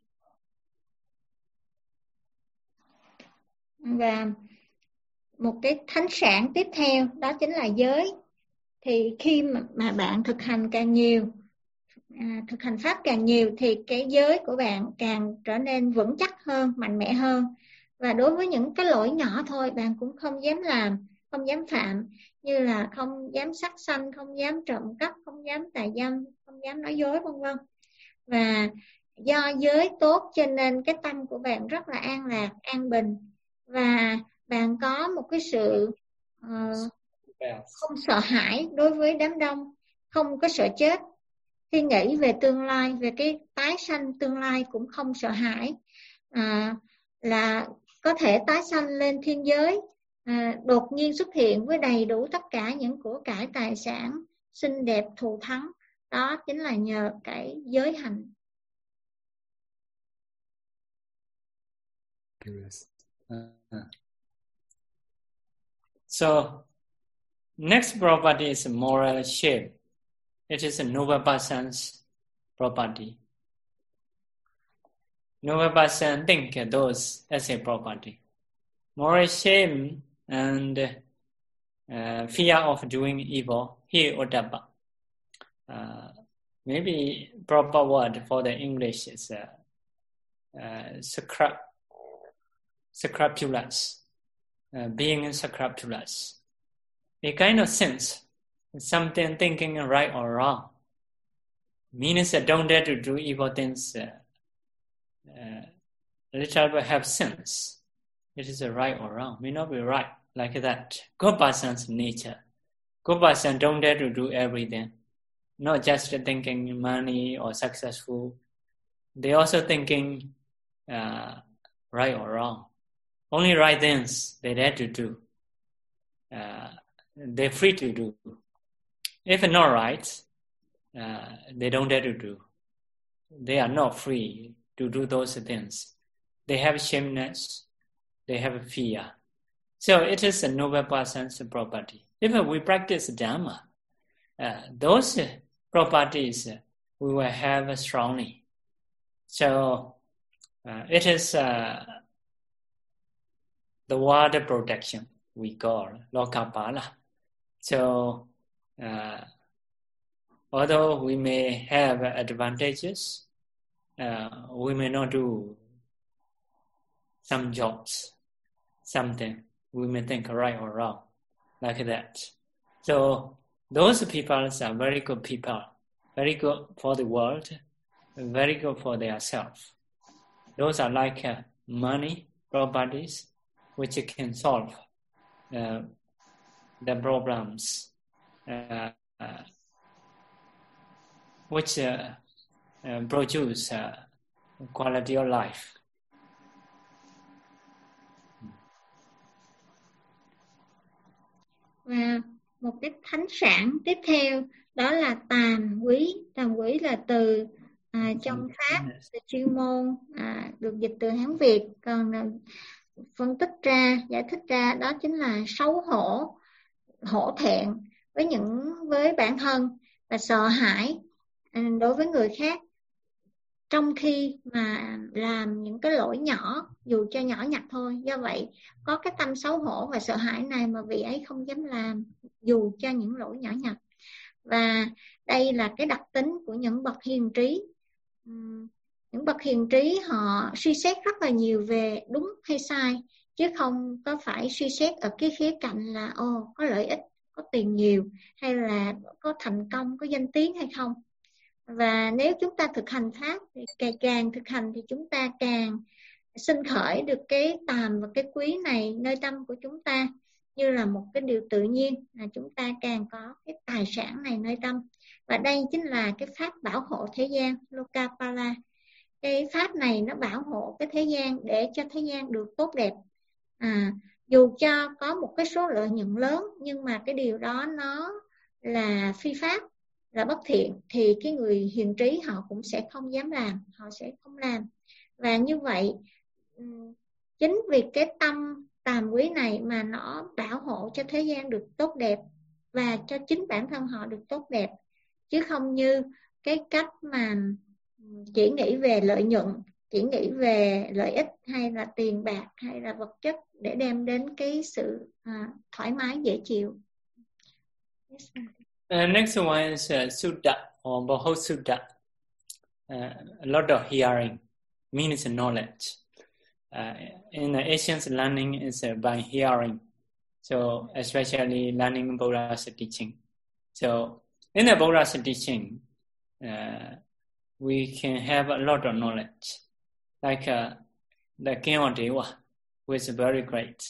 Và một cái thánh sản tiếp theo đó chính là giới. Thì khi mà bạn thực hành càng nhiều, thực hành pháp càng nhiều thì cái giới của bạn càng trở nên vững chắc hơn, mạnh mẽ hơn. Và đối với những cái lỗi nhỏ thôi bạn cũng không dám làm, không dám phạm, như là không dám sát sanh, không dám trộm cắp, không dám tà dâm, không dám nói dối, vân vân. Và do giới tốt cho nên cái tâm của bạn rất là an lạc, an bình, và bạn có một cái sự không sợ hãi đối với đám đông, không có sợ chết. Khi nghĩ về tương lai, về cái tái sanh tương lai cũng không sợ hãi, là có thể tái sanh lên thiên giới, đột nhiên xuất hiện với đầy đủ tất cả những của cải tài sản xinh đẹp thù thắng. Đó chính là nhờ cái giới hành. So, next property is moral shape. It is a noble person's property. Noble person think those as a property. Moral shame and fear of doing evil, he odaba. Maybe proper word for the English is scrupulous. Being scrupulous. A kind of sense, something thinking right or wrong. Means that don't dare to do evil things. Little bit have sense. It is right or wrong. May not be right like that. Good person's nature. Good person don't dare to do everything. Not just thinking money or successful. They also thinking right or wrong. Only right things they dare to do. They're free to do. If not right, they don't dare to do. They are not free to do those things. They have shameness. They have fear. So it is a noble person's property. If we practice Dhamma, those properties we will have strongly. So it is the water protection we call Lokapala. So although we may have advantages, we may not do some jobs, something we may think right or wrong, like that. So those people are very good people, very good for the world, very good for their self. Those are like money, properties, which can solve the problems, which produce quality of life. Và một cái thánh sản tiếp theo đó là tàm quý. Tàm quý là từ trong Pháp, từ chuyên môn, được dịch từ Hán Việt. Còn phân tích ra, giải thích ra đó chính là xấu hổ, hổ thẹn với bản thân và sợ hãi đối với người khác trong khi mà làm những cái lỗi nhỏ, dù cho nhỏ nhặt thôi. Do vậy có cái tâm xấu hổ và sợ hãi này mà vị ấy không dám làm dù cho những lỗi nhỏ nhặt. Và đây là cái đặc tính của những bậc hiền trí. Những bậc hiền trí họ suy xét rất là nhiều về đúng hay sai, chứ không có phải suy xét ở cái khía cạnh là có lợi ích, có tiền nhiều, hay là có thành công, có danh tiếng hay không. Và nếu chúng ta thực hành Pháp thì càng thực hành thì chúng ta càng sinh khởi được cái tàm và cái quý này nơi tâm của chúng ta, như là một cái điều tự nhiên, là chúng ta càng có cái tài sản này nơi tâm. Và đây chính là cái Pháp bảo hộ thế gian, Lokapala. Cái Pháp này nó bảo hộ cái thế gian để cho thế gian được tốt đẹp. dù cho có một cái số lợi nhuận lớn, nhưng mà cái điều đó nó là phi pháp, là bất thiện, thì cái người hiền trí họ cũng sẽ không dám làm, họ sẽ không làm. Và như vậy chính vì cái tâm tàm quý này mà nó bảo hộ cho thế gian được tốt đẹp và cho chính bản thân họ được tốt đẹp, chứ không như cái cách mà chỉ nghĩ về lợi nhuận, chỉ nghĩ về lợi ích hay là tiền bạc hay là vật chất để đem đến cái sự thoải mái dễ chịu. Next one is Sutta or Bahut Sutta. A lot of hearing means knowledge. In the Asians, learning is by hearing. So especially learning Buddha's teaching. So in the Buddha's teaching, we can have a lot of knowledge. Like the King of Deva, who is very great.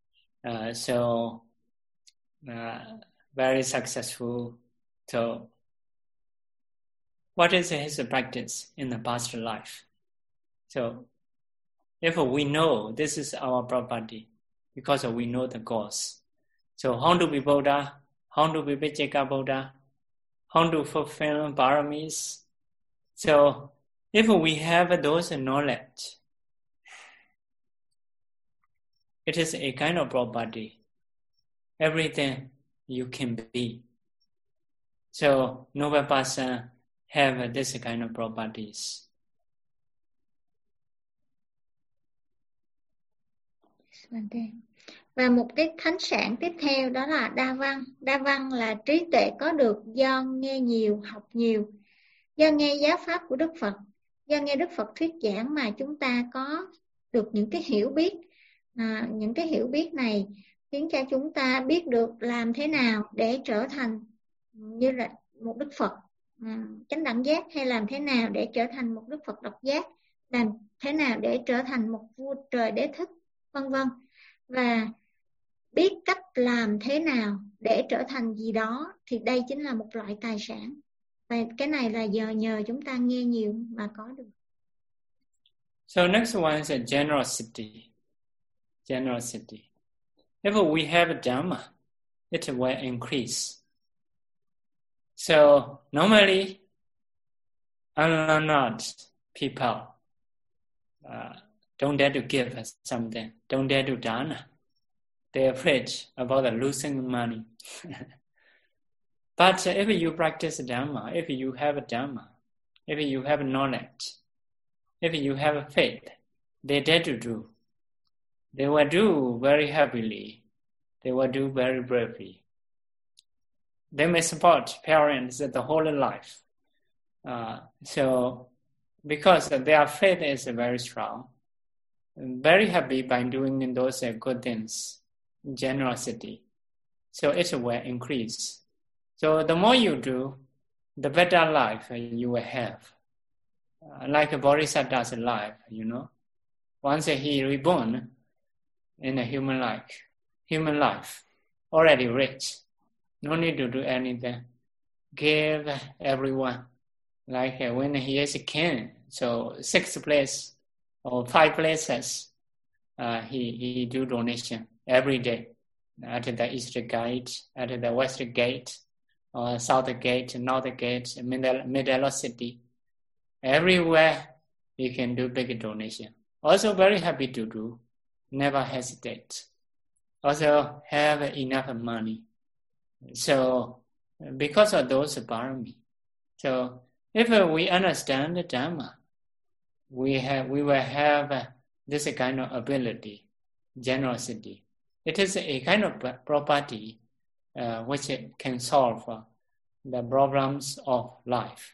Very successful. So what is his practice in the past life? So if we know this is our property, because we know the cause. So how to be Buddha? How to be Vijayaka Buddha? How to fulfill paramis? So if we have those knowledge, it is a kind of property. Everything you can be. So noble person have this kind of properties. Và một cái thánh sản tiếp theo đó là đa văn. Đa văn là trí tuệ có được do nghe nhiều, học nhiều, do nghe giáo pháp của Đức Phật, do nghe Đức Phật thuyết giảng mà chúng ta có được những cái hiểu biết. Những cái hiểu biết này khiến cho chúng ta biết được làm thế nào để trở thành như là một Đức Phật chánh đẳng giác, hay làm thế nào để trở thành một Đức Phật độc giác, làm thế nào để trở thành một vua trời đế thích, vân vân. Và biết cách làm thế nào để trở thành gì đó thì đây chính là một loại tài sản. Và cái này là nhờ chúng ta nghe nhiều mà có được. So next one is generosity. Generosity. If we have a Dhamma, it will increase. So normally, unlearned people don't dare to give us something, don't dare to dana. They're afraid about losing money. But if you practice Dhamma, if you have a Dhamma, if you have knowledge, if you have faith, they dare to do. They will do very happily. They will do very bravely. They may support parents the whole life. So because their faith is very strong, very happy by doing those good things, generosity. So it will increase. So the more you do, the better life you will have. Like Bodhisattva's life, Once he reborn in a human life, already rich, no need to do anything. Give everyone. Like when he is a king, so 6 places or 5 places, he do donation every day at the east gate, at the west gate, or south gate, north gate, middle city. Everywhere you can do big donation. Also very happy to do, never hesitate. Also have enough money. So because of those parami. So if we understand the Dhamma, we will have this kind of ability, generosity. It is a kind of property which can solve the problems of life.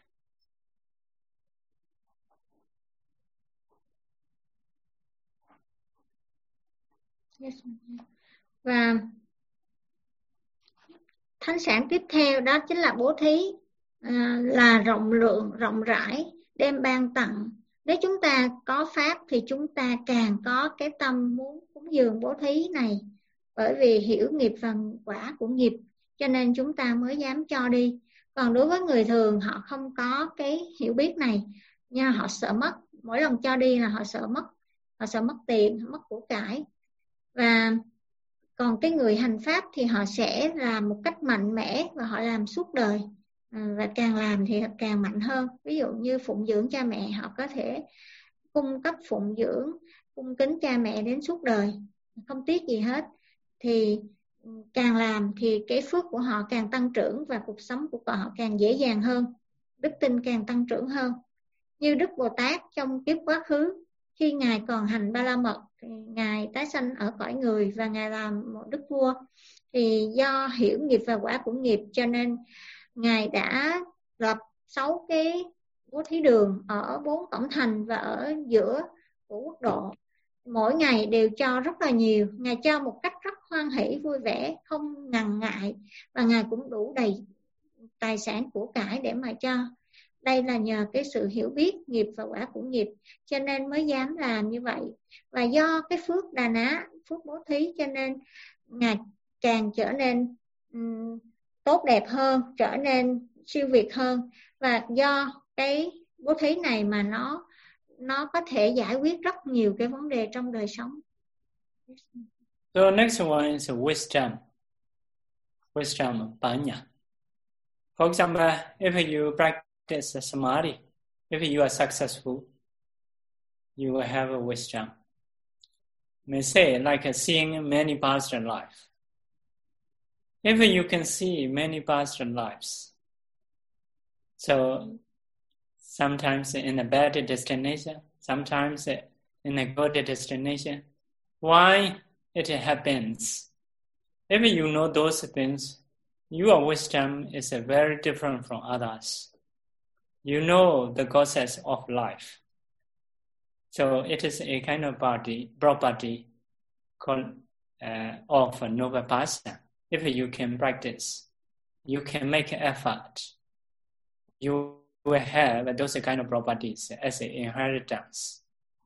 Yes. Và thánh sản tiếp theo đó chính là bố thí, là rộng lượng, rộng rãi, đem ban tặng. Nếu chúng ta có pháp thì chúng ta càng có cái tâm muốn cúng dường bố thí này, bởi vì hiểu nghiệp và quả của nghiệp, cho nên chúng ta mới dám cho đi. Còn đối với người thường họ không có cái hiểu biết này, nhưng họ sợ mất. Mỗi lần cho đi là họ sợ mất tiền, mất của cải. Và Còn cái người hành pháp thì họ sẽ làm một cách mạnh mẽ và họ làm suốt đời, và càng làm thì càng mạnh hơn. Ví dụ như phụng dưỡng cha mẹ, họ có thể cung cấp phụng dưỡng, cung kính cha mẹ đến suốt đời, không tiếc gì hết. Thì càng làm thì cái phước của họ càng tăng trưởng và cuộc sống của họ càng dễ dàng hơn, đức tin càng tăng trưởng hơn. Như Đức Bồ Tát trong kiếp quá khứ, khi Ngài còn hành Ba La Mật thì Ngài tái sanh ở cõi người và Ngài làm một đức vua. Thì do hiểu nghiệp và quả của nghiệp cho nên Ngài đã lập 6 cái bố thí đường ở 4 cổng thành và ở giữa của quốc độ. Mỗi ngày đều cho rất là nhiều. Ngài cho một cách rất hoan hỷ, vui vẻ, không ngần ngại, và Ngài cũng đủ đầy tài sản của cải để mà cho. Đây là nhờ cái sự hiểu biết nghiệp và quả của nghiệp cho nên mới dám làm như vậy. Và do cái phước đà ná, phước bố thí cho nên Ngài càng trở nên tốt đẹp hơn, trở nên siêu việt hơn. Và do cái bố thí này mà nó có thể giải quyết rất nhiều cái vấn đề trong đời sống. So next one is wisdom. Wisdom, panya. For example, if you practice samadhi, if you are successful, you will have a wisdom. May say like seeing many past lives. If you can see many past lives, so sometimes in a bad destination, sometimes in a good destination, why it happens? If you know those things, your wisdom is very different from others. You know the causes of life. So it is a kind of property called of a noble person. If you can practice, you can make effort, you will have those kind of properties as an inheritance.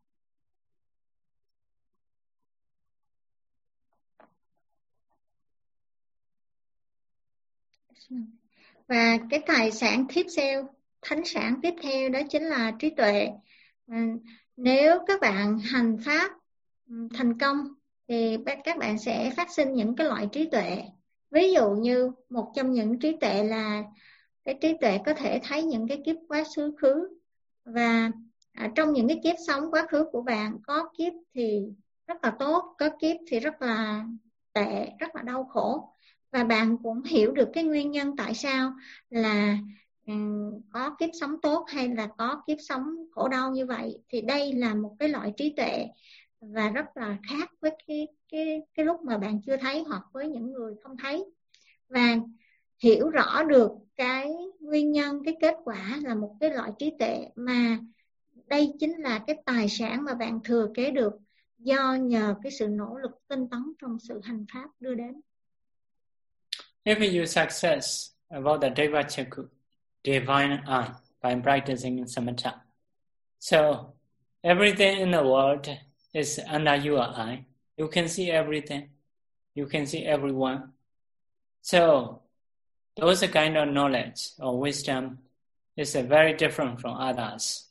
Và cái tài sản tiếp theo, thánh sản tiếp theo đó chính là trí tuệ. Nếu các bạn hành pháp thành công thì các bạn sẽ phát sinh những cái loại trí tuệ. Ví dụ như một trong những trí tuệ là cái trí tuệ có thể thấy những cái kiếp quá khứ, và trong những cái kiếp sống quá khứ của bạn, có kiếp thì rất là tốt, có kiếp thì rất là tệ, rất là đau khổ. Và bạn cũng hiểu được cái nguyên nhân tại sao là có kiếp sống tốt hay là có kiếp sống khổ đau như vậy. Thì đây là một cái loại trí tuệ và rất là khác với cái lúc mà bạn chưa thấy hoặc với những người không thấy. Và hiểu rõ được cái nguyên nhân, cái kết quả là một cái loại trí tuệ mà đây chính là cái tài sản mà bạn thừa kế được do nhờ cái sự nỗ lực tinh tấn trong sự hành pháp đưa đến. If you success about the Devachakku, divine eye, by practicing samatha, so everything in the world is under your eye. You can see everything. You can see everyone. So those kind of knowledge or wisdom is very different from others.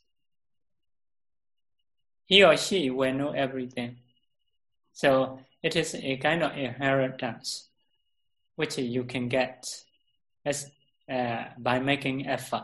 He or she will know everything. So it is a kind of inheritance which you can get as by making effort.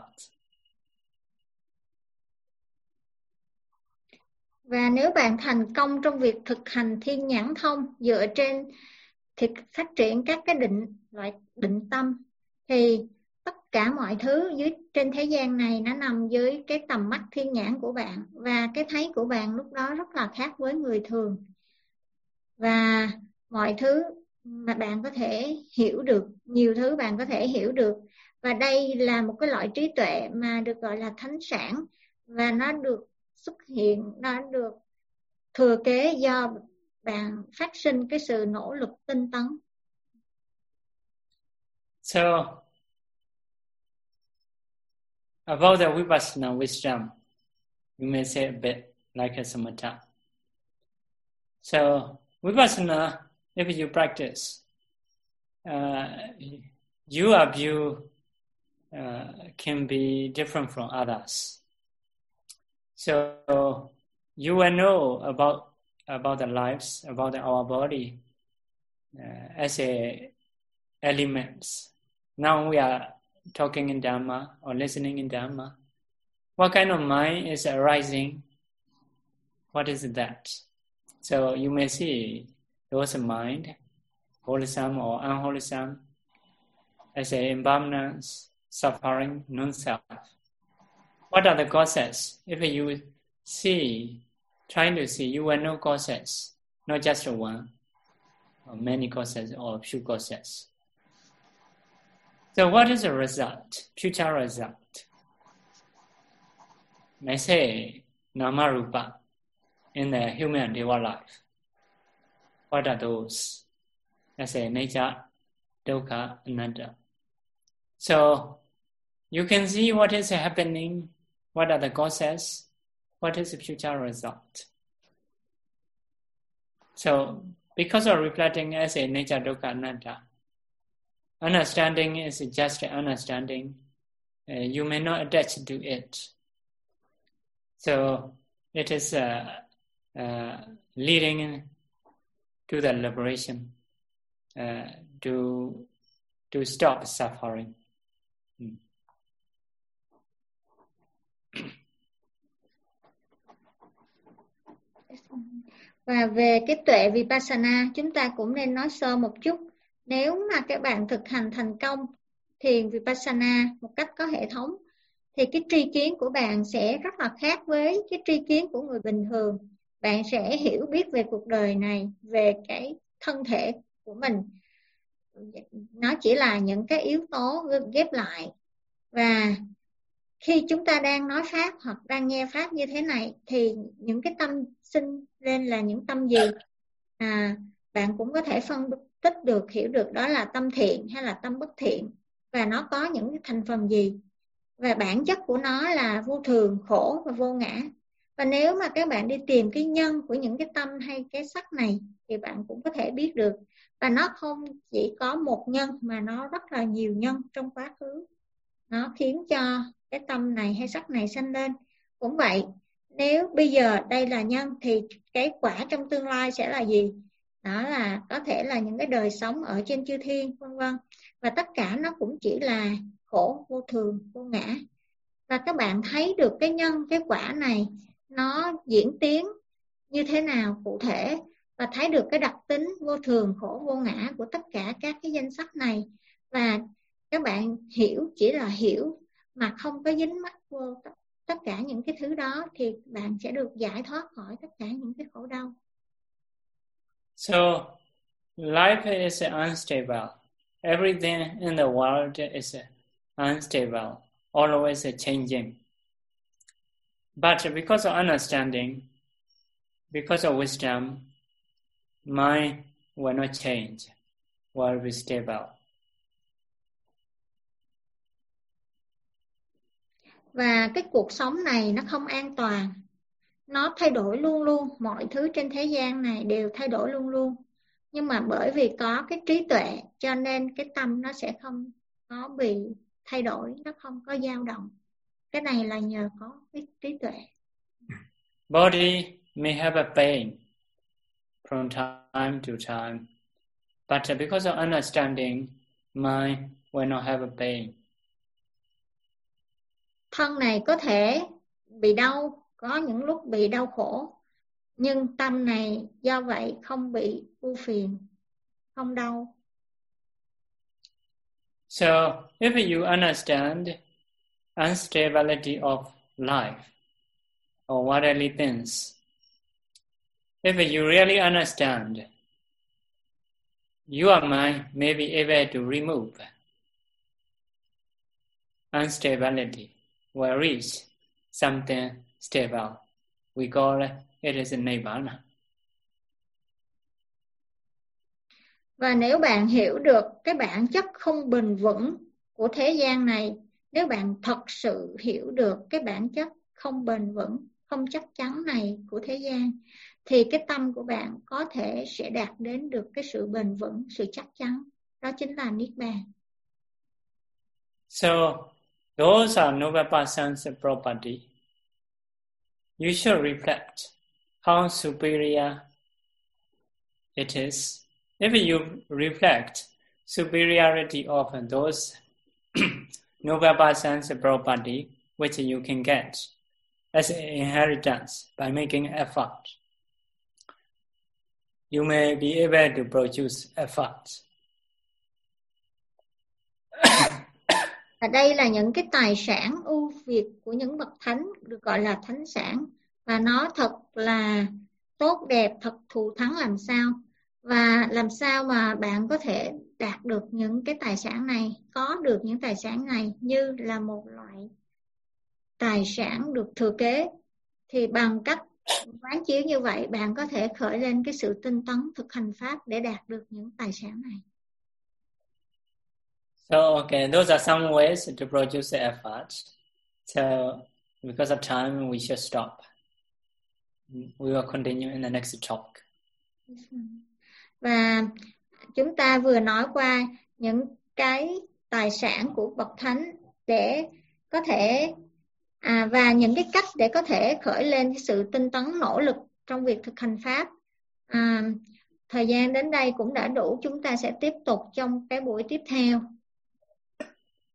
Và nếu bạn thành công trong việc thực hành thiên nhãn thông dựa trên phát triển các cái loại định tâm, thì tất cả mọi thứ trên thế gian này nó nằm dưới cái tầm mắt thiên nhãn của bạn, và cái thấy của bạn lúc đó rất là khác với người thường. Và mọi thứ mà bạn có thể hiểu được, nhiều thứ bạn có thể hiểu được. Và đây là một cái loại trí tuệ mà được gọi là thánh sản, và nó được xuất hiện, nó được thừa kế do bạn phát sinh cái sự nỗ lực tinh tấn. So about the vipassana wisdom, you may say a bit like a samatha. So vipassana, if you practice, your view can be different from others. So you will know about the lives, about our body, as a elements. Now we are talking in Dhamma or listening in Dhamma. What kind of mind is arising? What is that? So you may see those mind, wholesome or unwholesome, as a impermanence, suffering, non-self. What are the causes? If you see, trying to see, you will know causes, not just one, or many causes or few causes. So what is the result, future result? May say, Nama Rupa, in the human Deva life. What are those? As a nature, dukkha, anatta. So you can see what is happening, what are the causes, what is the future result. So because of reflecting as a nature, dukkha, anatta, understanding is just understanding. You may not attach to it. So it is leading to the liberation, to stop suffering. Và về cái tuệ Vipassana, chúng ta cũng nên nói sơ một chút. Nếu mà các bạn thực hành thành công thiền Vipassana một cách có hệ thống, thì cái tri kiến của bạn sẽ rất là khác với cái tri kiến của người bình thường. Bạn sẽ hiểu biết về cuộc đời này, về cái thân thể của mình. Nó chỉ là những cái yếu tố ghép lại. Và khi chúng ta đang nói Pháp hoặc đang nghe Pháp như thế này, thì những cái tâm sinh lên là những tâm gì? Bạn cũng có thể phân tích được, hiểu được đó là tâm thiện hay là tâm bất thiện. Và nó có những cái thành phần gì? Và bản chất của nó là vô thường, khổ và vô ngã. Và nếu mà các bạn đi tìm cái nhân của những cái tâm hay cái sắc này, thì bạn cũng có thể biết được. Và nó không chỉ có một nhân mà nó rất là nhiều nhân trong quá khứ. Nó khiến cho cái tâm này hay sắc này sanh lên. Cũng vậy, nếu bây giờ đây là nhân thì cái quả trong tương lai sẽ là gì? Đó là có thể là những cái đời sống ở trên chư thiên, vân vân. Và tất cả nó cũng chỉ là khổ, vô thường, vô ngã. Và các bạn thấy được cái nhân, cái quả này nó diễn tiến như thế nào cụ thể, và thấy được cái đặc tính vô thường, khổ, vô ngã của tất cả các cái danh sách này. Và các bạn hiểu, chỉ là hiểu mà không có dính mắc vô tất cả những cái thứ đó, thì bạn sẽ được giải thoát khỏi tất cả những cái khổ đau. So, life is unstable. Everything in the world is unstable, always changing. But because of understanding, because of wisdom, mind will not change, will be stable. Và cái cuộc sống này nó không an toàn. Nó thay đổi luôn luôn. Mọi thứ trên thế gian này đều thay đổi luôn luôn. Nhưng mà bởi vì có cái trí tuệ, cho nên cái tâm nó sẽ không có bị thay đổi, nó không có dao động. Cái này là nhờ có cái trí tuệ. Body may have a pain from time to time, but because of understanding, mind will not have a pain. Thân này có thể bị đau, có những lúc bị đau khổ, nhưng tâm này do vậy không bị ưu phiền, không đau. So, if you understand instability of life or worldly things, if you really understand, your mind may be able to remove instability, will reach something stable. We call it is Nibbana. Và nếu bạn hiểu được cái bản chất không bền vững của thế gian này, nếu bạn thật sự hiểu được cái bản chất không bền vững, không chắc chắn này của thế gian, thì cái tâm của bạn có thể sẽ đạt đến được cái sự bền vững, sự chắc chắn. Đó chính là Niết Bàn. So, those are no person's property. You should reflect how superior it is If you reflect superiority of those noble persons' property which you can get as an inheritance by making effort, you may be able to produce effort. Và đây là những cái tài sản ưu việt của những bậc thánh, được gọi là thánh sản, và nó thật là tốt đẹp, thật thù thắng làm sao. Và làm sao mà bạn có thể đạt được những cái tài sản này, có được những tài sản này như là một loại tài sản được thừa kế, thì bằng cách quán chiếu như vậy, bạn có thể khởi lên cái sự tinh tấn thực hành pháp để đạt được những tài sản này. So, okay, those are some ways to produce effort. So, because of time, we should stop. We will continue in the next talk. Và chúng ta vừa nói qua những cái tài sản của bậc thánh để có thể và những cái cách để có thể khởi lên cái sự tinh tấn nỗ lực trong việc thực hành pháp. Thời gian đến đây cũng đã đủ, chúng ta sẽ tiếp tục trong cái buổi tiếp theo.